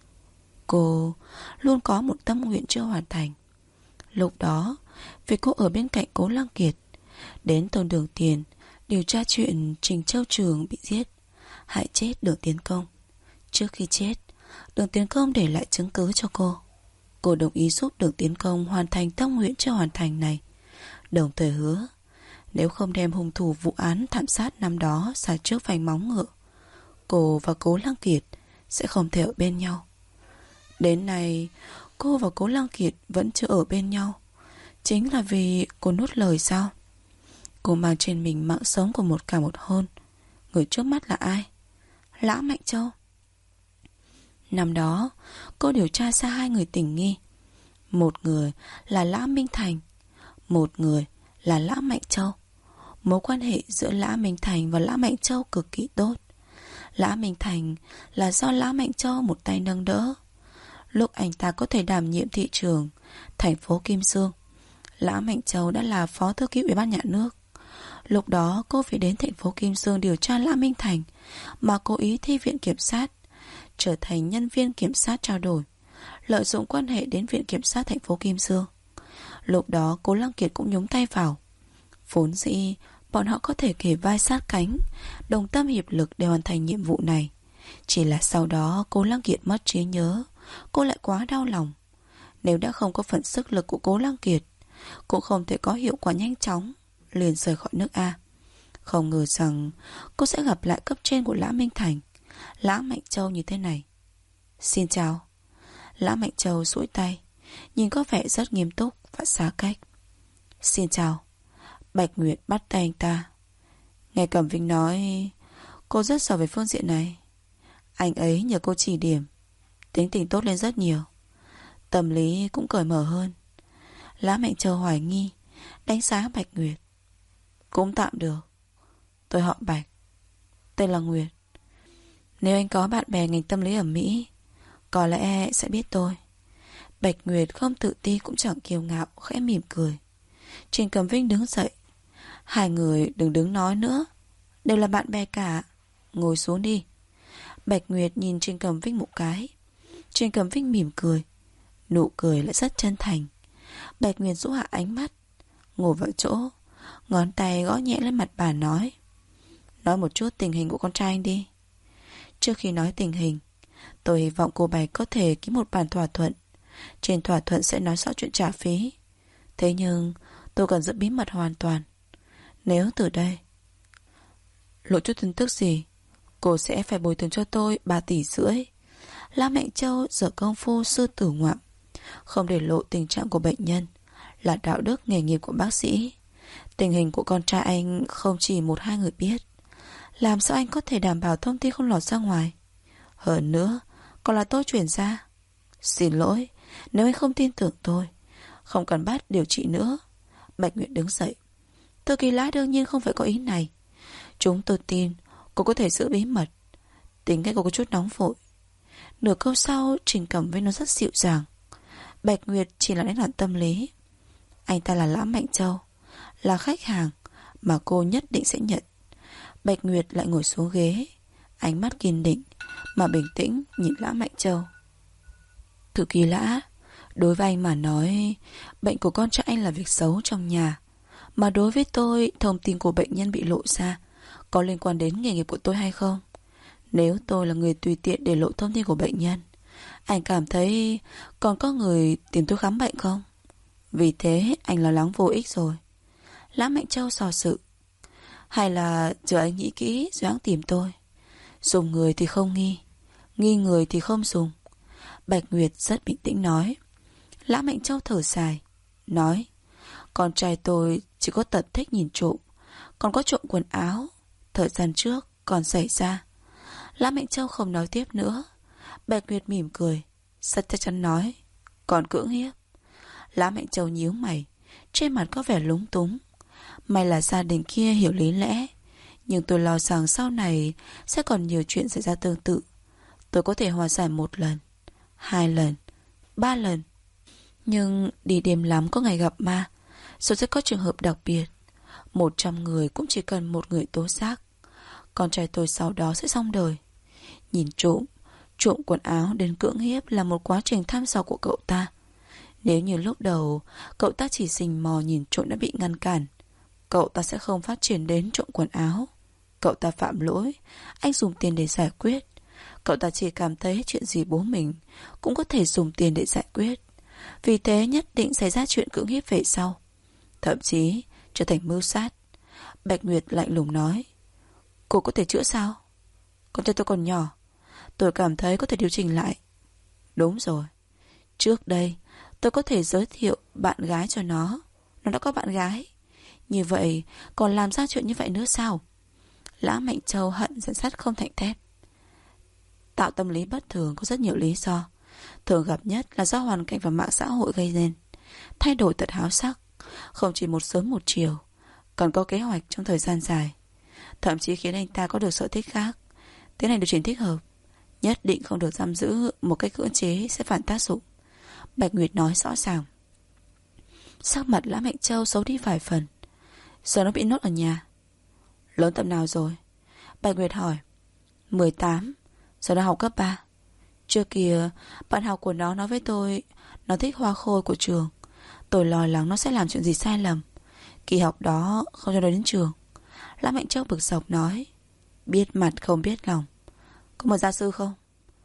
Cô luôn có một tâm nguyện chưa hoàn thành. Lúc đó vì cô ở bên cạnh Cố Lăng Kiệt, đến Tôn Đường Tiền điều tra chuyện Trình Châu Trường bị giết, hại chết Đường Tiến Công. Trước khi chết, Đường Tiến Công để lại chứng cứ cho cô. Cô đồng ý giúp Đường Tiến Công hoàn thành tâm nguyện chưa hoàn thành này, đồng thời hứa nếu không đem hung thủ vụ án thảm sát năm đó ra trước vành móng ngựa, cô và Cố Lăng Kiệt sẽ không thể ở bên nhau. Đến nay cô và Cố Lăng Kiệt vẫn chưa ở bên nhau, chính là vì cô nuốt lời sao? Cô mang trên mình mạng sống của một hôn. Người trước mắt là ai? Lã Mạnh Châu. Năm đó cô điều tra ra 2 người tình nghi. Một người là Lã Minh Thành, một người là Lã Mạnh Châu. Mối quan hệ giữa Lã Minh Thành và Lã Mạnh Châu cực kỳ tốt. Lã Minh Thành là do Lã Mạnh Châu một tay nâng đỡ. Lúc anh ta có thể đảm nhiệm thị trường thành phố Kim Sương, Lã Mạnh Châu đã là phó thư ký Ủy ban Nhà nước. Lúc đó cô phải đến thành phố Kim Sương điều tra Lã Minh Thành, mà cố ý thi viện kiểm sát, trở thành nhân viên kiểm sát trao đổi, lợi dụng quan hệ đến viện kiểm sát thành phố Kim Sương. Lúc đó Cố Lăng Kiệt cũng nhúng tay vào. Vốn dĩ bọn họ có thể kề vai sát cánh, đồng tâm hiệp lực để hoàn thành nhiệm vụ này. Chỉ là sau đó Cố Lăng Kiệt mất trí nhớ, cô lại quá đau lòng. Nếu đã không có phần sức lực của Cố Lăng Kiệt, cũng không thể có hiệu quả nhanh chóng, liền rời khỏi nước A. Không ngờ rằng cô sẽ gặp lại cấp trên của Lã Minh Thành, Lã Mạnh Châu như thế này. Xin chào. Lã Mạnh Châu duỗi tay, nhìn có vẻ rất nghiêm túc và xa cách. Xin chào. Bạch Nguyệt bắt tay anh ta. Nghe Cẩm Vinh nói cô rất giỏi về phương diện này. Anh ấy nhờ cô chỉ điểm, tính tình tốt lên rất nhiều, tâm lý cũng cởi mở hơn. Lã Mạnh Châu hoài nghi đánh giá Bạch Nguyệt. Cũng tạm được. Tôi họ Bạch, tên là Nguyệt. Nếu anh có bạn bè ngành tâm lý ở Mỹ, có lẽ sẽ biết tôi. Bạch Nguyệt không tự ti cũng chẳng kiêu ngạo, khẽ mỉm cười. Trình Cẩm Vinh đứng dậy. Hai người đừng đứng nói nữa, đều là bạn bè cả, ngồi xuống đi. Bạch Nguyệt nhìn Trình Cẩm Vinh một cái. Trình Cẩm Vinh mỉm cười, nụ cười lại rất chân thành. Bạch Nguyệt rũ hạ ánh mắt, ngồi vào chỗ, ngón tay gõ nhẹ lên mặt bà nói một chút tình hình của con trai anh đi. Trước khi nói tình hình, tôi hy vọng cô Bạch có thể ký một bản thỏa thuận. Trên thỏa thuận sẽ nói rõ chuyện trả phí. Thế nhưng tôi cần giữ bí mật hoàn toàn. Nếu từ đây lộ chút tin tức gì, cô sẽ phải bồi thường cho tôi 3,5 tỷ. Lã Mạnh Châu dở công phu sư tử ngoạm, không để lộ tình trạng của bệnh nhân, là đạo đức nghề nghiệp của bác sĩ. Tình hình của con trai anh không chỉ 1-2 người biết. Làm sao anh có thể đảm bảo thông tin không lọt ra ngoài? Hơn nữa còn là tôi chuyển ra. Xin lỗi, nếu anh không tin tưởng tôi, không cần bắt điều trị nữa. Bạch Nguyệt đứng dậy. Thư ký Lã đương nhiên không phải có ý này. Chúng tôi tin cô có thể giữ bí mật. Tính cách cô có chút nóng vội. Nửa câu sau Trình Cẩm Vinh nó rất dịu dàng. Bạch Nguyệt chỉ là đánh loạn tâm lý. Anh ta là Lã Mạnh Châu, là khách hàng mà cô nhất định sẽ nhận. Bạch Nguyệt lại ngồi xuống ghế, ánh mắt kiên định mà bình tĩnh nhìn Lã Mạnh Châu. Thư ký Lã, đối với anh mà nói, bệnh của con trai anh là việc xấu trong nhà, mà đối với tôi, thông tin của bệnh nhân bị lộ ra có liên quan đến nghề nghiệp của tôi hay không? Nếu tôi là người tùy tiện để lộ thông tin của bệnh nhân, anh cảm thấy còn có người tìm tôi khám bệnh không? Vì thế anh lo lắng vô ích rồi. Lã Mạnh Châu xò sự. Hay là chờ anh nghĩ kỹ rồi hãng tìm tôi. Dùng người thì không nghi, nghi người thì không dùng. Bạch Nguyệt rất bình tĩnh nói. Lã Mạnh Châu thở dài, nói con trai tôi chỉ có tật thích nhìn trộm, còn có trộm quần áo. Thời gian trước còn xảy ra. Lã Mạnh Châu không nói tiếp nữa. Bạch Nguyệt mỉm cười, rất chắc chắn nói còn cưỡng hiếp. Lã Mạnh Châu nhíu mày, trên mặt có vẻ lúng túng. May là gia đình kia hiểu lý lẽ, nhưng tôi lo rằng sau này sẽ còn nhiều chuyện xảy ra tương tự. Tôi có thể hòa giải 1 lần, 2 lần, 3 lần, nhưng đi đêm lắm có ngày gặp ma, rồi sẽ có trường hợp đặc biệt. 100 người cũng chỉ cần một người tố giác. Con trai tôi sau đó sẽ xong đời. Nhìn trộm quần áo đến cưỡng hiếp là một quá trình tham dò của cậu ta. Nếu như lúc đầu cậu ta chỉ rình mò nhìn trộm đã bị ngăn cản, cậu ta sẽ không phát triển đến trộm quần áo. Cậu ta phạm lỗi, anh dùng tiền để giải quyết. Cậu ta chỉ cảm thấy chuyện gì bố mình cũng có thể dùng tiền để giải quyết. Vì thế nhất định xảy ra chuyện cưỡng hiếp về sau, thậm chí trở thành mưu sát. Bạch Nguyệt lạnh lùng nói: Cô có thể chữa sao? Con trai tôi còn nhỏ, tôi cảm thấy có thể điều chỉnh lại. Đúng rồi, trước đây tôi có thể giới thiệu bạn gái cho nó. Nó đã có bạn gái. Như vậy còn làm ra chuyện như vậy nữa sao? Lã Mạnh Châu hận dẫn sắt không thành thép. Tạo tâm lý bất thường có rất nhiều lý do. Thường gặp nhất là do hoàn cảnh và mạng xã hội gây nên. Thay đổi thật háo sắc, không chỉ một sớm một chiều, còn có kế hoạch trong thời gian dài. Thậm chí khiến anh ta có được sở thích khác. Thế này điều chỉnh thích hợp, nhất định không được giam giữ một cách cưỡng chế sẽ phản tác dụng. Bạch Nguyệt nói rõ ràng. Sắc mặt Lã Mạnh Châu xấu đi vài phần. Giờ nó bị nhốt ở nhà. Lớn tầm nào rồi? Bạch Nguyệt hỏi. 18, giờ đang học cấp 3. Trước kia bạn học của nó nói với tôi nó thích hoa khôi của trường. Tôi lo lắng nó sẽ làm chuyện gì sai lầm, kỳ học đó không cho nó đến trường. Lã Mạnh Châu bực dọc nói. Biết mặt không biết lòng. Có mời gia sư không?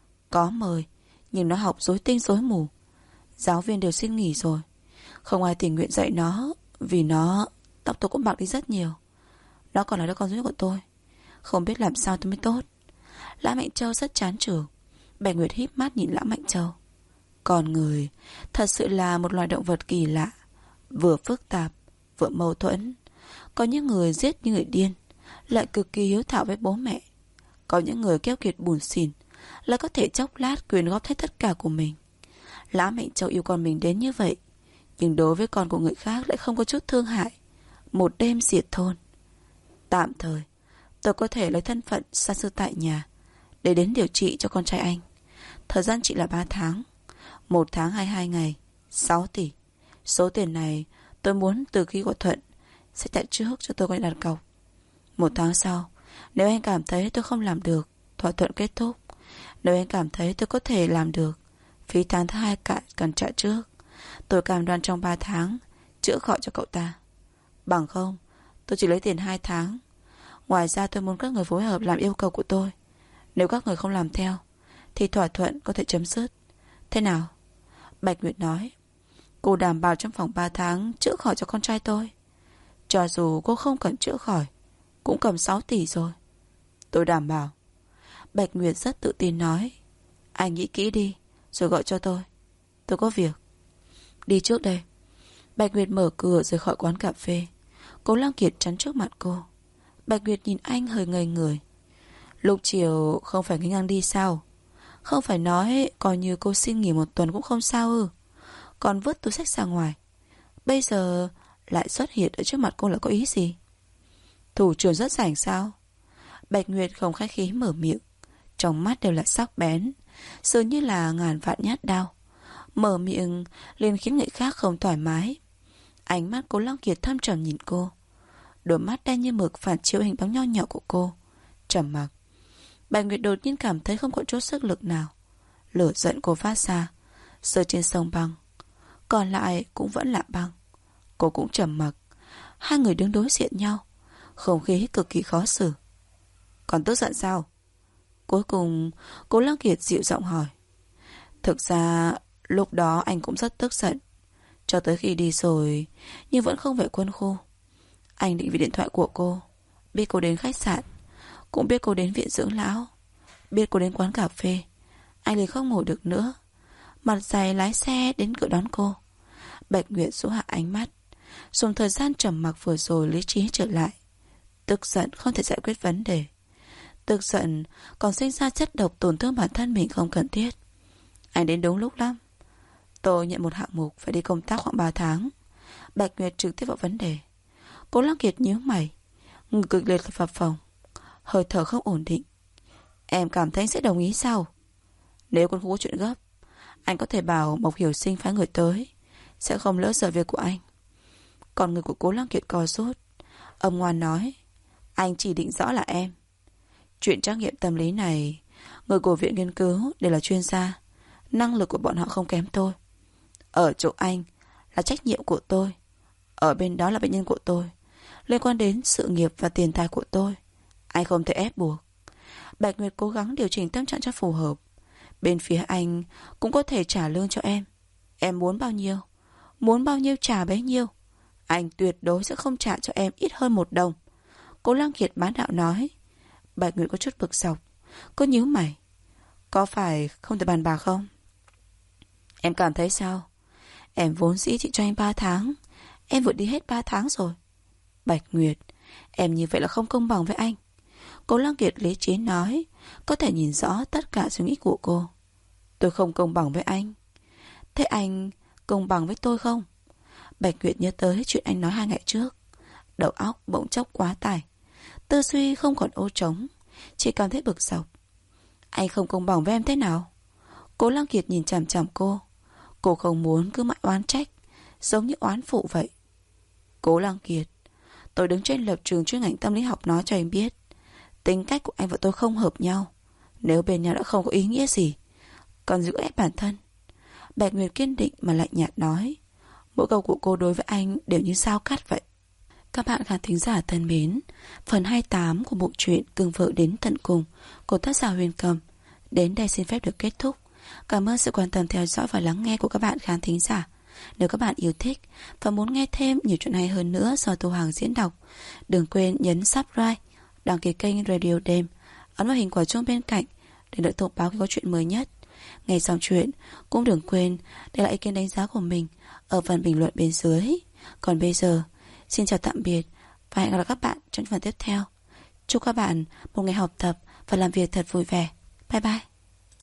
Có mời, nhưng nó học rối tinh rối mù. Giáo viên đều xin nghỉ rồi. Không ai tình nguyện dạy nó. Vì nó, tóc tôi cũng bạc đi rất nhiều. Nó còn là đứa con duy nhất của tôi. Không biết làm sao tôi mới tốt. Lã Mạnh Châu rất chán trường. Bạch Nguyệt híp mắt nhìn Lã Mạnh Châu. Con người thật sự là một loài động vật kỳ lạ, vừa phức tạp vừa mâu thuẫn. Có những người giết như người điên, lại cực kỳ hiếu thảo với bố mẹ. Có những người keo kiệt bủn xỉn, lại có thể chốc lát quyên góp hết tất cả của mình. Lã Mạnh Châu yêu con mình đến như vậy, nhưng đối với con của người khác lại không có chút thương hại. Một đêm diệt thôn. Tạm thời tôi có thể lấy thân phận gia sư tại nhà để đến điều trị cho con trai anh. Thời gian chỉ là 3 tháng. 1 tháng 22 ngày, 6 tỷ. Số tiền này tôi muốn từ khi của Thuận sẽ trả trước cho tôi coi đặt cọc. 1 tháng sau, nếu anh cảm thấy tôi không làm được, thỏa thuận kết thúc. Nếu anh cảm thấy tôi có thể làm được, phí tháng thứ 2 cả cần trả trước. Tôi cam đoan trong 3 tháng chữa khỏi cho cậu ta. Bằng không, tôi chỉ lấy tiền 2 tháng. Ngoài ra tôi muốn các người phối hợp làm yêu cầu của tôi. Nếu các người không làm theo thì thỏa thuận có thể chấm dứt. Thế nào? Bạch Nguyệt nói. Cô đảm bảo trong vòng 3 tháng chữa khỏi cho con trai tôi. Cho dù cô không cần chữa khỏi, cũng cầm 6 tỷ rồi. Tôi đảm bảo. Bạch Nguyệt rất tự tin nói. Anh nghĩ kỹ đi, rồi gọi cho tôi. Tôi có việc. Đi trước đây. Bạch Nguyệt mở cửa rời khỏi quán cà phê. Cố Lăng Kiệt chắn trước mặt cô. Bạch Nguyệt nhìn anh hơi ngây người. Lúc chiều không phải nghênh ngang đi sao? Không phải nói coi như cô xin nghỉ 1 tuần cũng không sao ư? Còn vứt túi xách ra ngoài. Bây giờ lại xuất hiện ở trước mặt cô là có ý gì? Thủ trưởng rất rảnh sao? Bạch Nguyệt không khách khí mở miệng. Trong mắt đều là sắc bén, dường như là ngàn vạn nhát đao. Mở miệng liền khiến người khác không thoải mái. Ánh mắt Cố Lăng Kiệt thâm trầm nhìn cô. Đôi mắt đen như mực phản chiếu hình bóng nho nhỏ của cô. Trầm mặc. Bạch Nguyệt đột nhiên cảm thấy không có chút sức lực nào. Lửa giận cô phát ra rơi trên sông băng, còn lại cũng vẫn là băng. Cô cũng trầm mặc. Hai người đứng đối diện nhau, không khí cực kỳ khó xử. Còn tức giận sao? Cuối cùng Cố Lăng Kiệt dịu giọng hỏi. Thực ra lúc đó anh cũng rất tức giận, cho tới khi đi rồi nhưng vẫn không về quân khu. Anh định về điện thoại của cô, biết cô đến khách sạn, cũng biết cô đến viện dưỡng lão, biết cô đến quán cà phê. Anh liền không ngồi được nữa, mặt dày lái xe đến cửa đón cô. Bạch Nguyệt rũ hạ ánh mắt, dùng thời gian trầm mặc vừa rồi lý trí trở lại. Tức giận không thể giải quyết vấn đề, tức giận còn sinh ra chất độc tổn thương bản thân mình không cần thiết. Anh đến đúng lúc lắm. Tôi nhận một hạng mục phải đi công tác khoảng 3 tháng. Bạch Nguyệt trực tiếp vào vấn đề. Cố Lăng Kiệt nhíu mày, ngực cực liệt phập phồng, hơi thở không ổn định. Em cảm thấy anh sẽ đồng ý sao? Nếu con không có chuyện gấp, anh có thể bảo Mộc Hiểu Sinh phái người tới, sẽ không lỡ giờ việc của anh. Còn người của Cố Lăng Kiệt co rút, Ông ngoan nói, anh chỉ định rõ là em. Chuyện trắc nghiệm tâm lý này, người của viện nghiên cứu đều là chuyên gia. Năng lực của bọn họ không kém tôi. Ở chỗ anh là trách nhiệm của tôi, ở bên đó là bệnh nhân của tôi, liên quan đến sự nghiệp và tiền tài của tôi. Anh không thể ép buộc. Bạch Nguyệt cố gắng điều chỉnh tâm trạng cho phù hợp. Bên phía anh cũng có thể trả lương cho em. Em muốn bao nhiêu, muốn bao nhiêu trả bấy nhiêu. Anh tuyệt đối sẽ không trả cho em ít hơn 1 đồng. Cố Lăng Kiệt bá đạo nói. Bạch Nguyệt có chút bực dọc. Cô nhíu mày. Có phải không thể bàn bạc không? Em cảm thấy sao? Em vốn dĩ chỉ cho anh 3 tháng. Em vừa đi hết 3 tháng rồi. Bạch Nguyệt, em như vậy là không công bằng với anh. Cố Lăng Kiệt lý trí nói, có thể nhìn rõ tất cả suy nghĩ của cô. Tôi không công bằng với anh. Thế anh công bằng với tôi không? Bạch Nguyệt nhớ tới chuyện anh nói 2 ngày trước. Đầu óc bỗng chốc quá tải. Tư duy không còn ô trống, chỉ cảm thấy bực dọc. Anh không công bằng với em thế nào? Cố Lăng Kiệt nhìn chằm chằm cô. Cô không muốn cứ mãi oán trách, giống như oán phụ vậy. Cố Lăng Kiệt, tôi đứng trên lập trường chuyên ngành tâm lý học nói cho anh biết, tính cách của anh và tôi không hợp nhau. Nếu bên nhau đã không có ý nghĩa gì, còn giữ ép bản thân. Bạch Nguyệt kiên định mà lạnh nhạt nói. Mỗi câu của cô đối với anh đều như dao cắt vậy. Các bạn khán thính giả thân mến, phần 28 của bộ truyện Cưng Vợ Đến Tận Cùng của tác giả Huyền Cầm đến đây xin phép được kết thúc. Cảm ơn sự quan tâm theo dõi và lắng nghe của các bạn khán thính giả. Nếu các bạn yêu thích và muốn nghe thêm nhiều chuyện hay hơn nữa do Thu Hằng diễn đọc, đừng quên nhấn subscribe, đăng ký kênh Radio Đêm, ấn vào hình quả chuông bên cạnh để đợi thông báo khi có chuyện mới nhất. Nghe xong chuyện cũng đừng quên để lại ý kiến đánh giá của mình ở phần bình luận bên dưới. Còn bây giờ, xin chào tạm biệt và hẹn gặp lại các bạn trong phần tiếp theo. Chúc các bạn một ngày học tập và làm việc thật vui vẻ. Bye bye.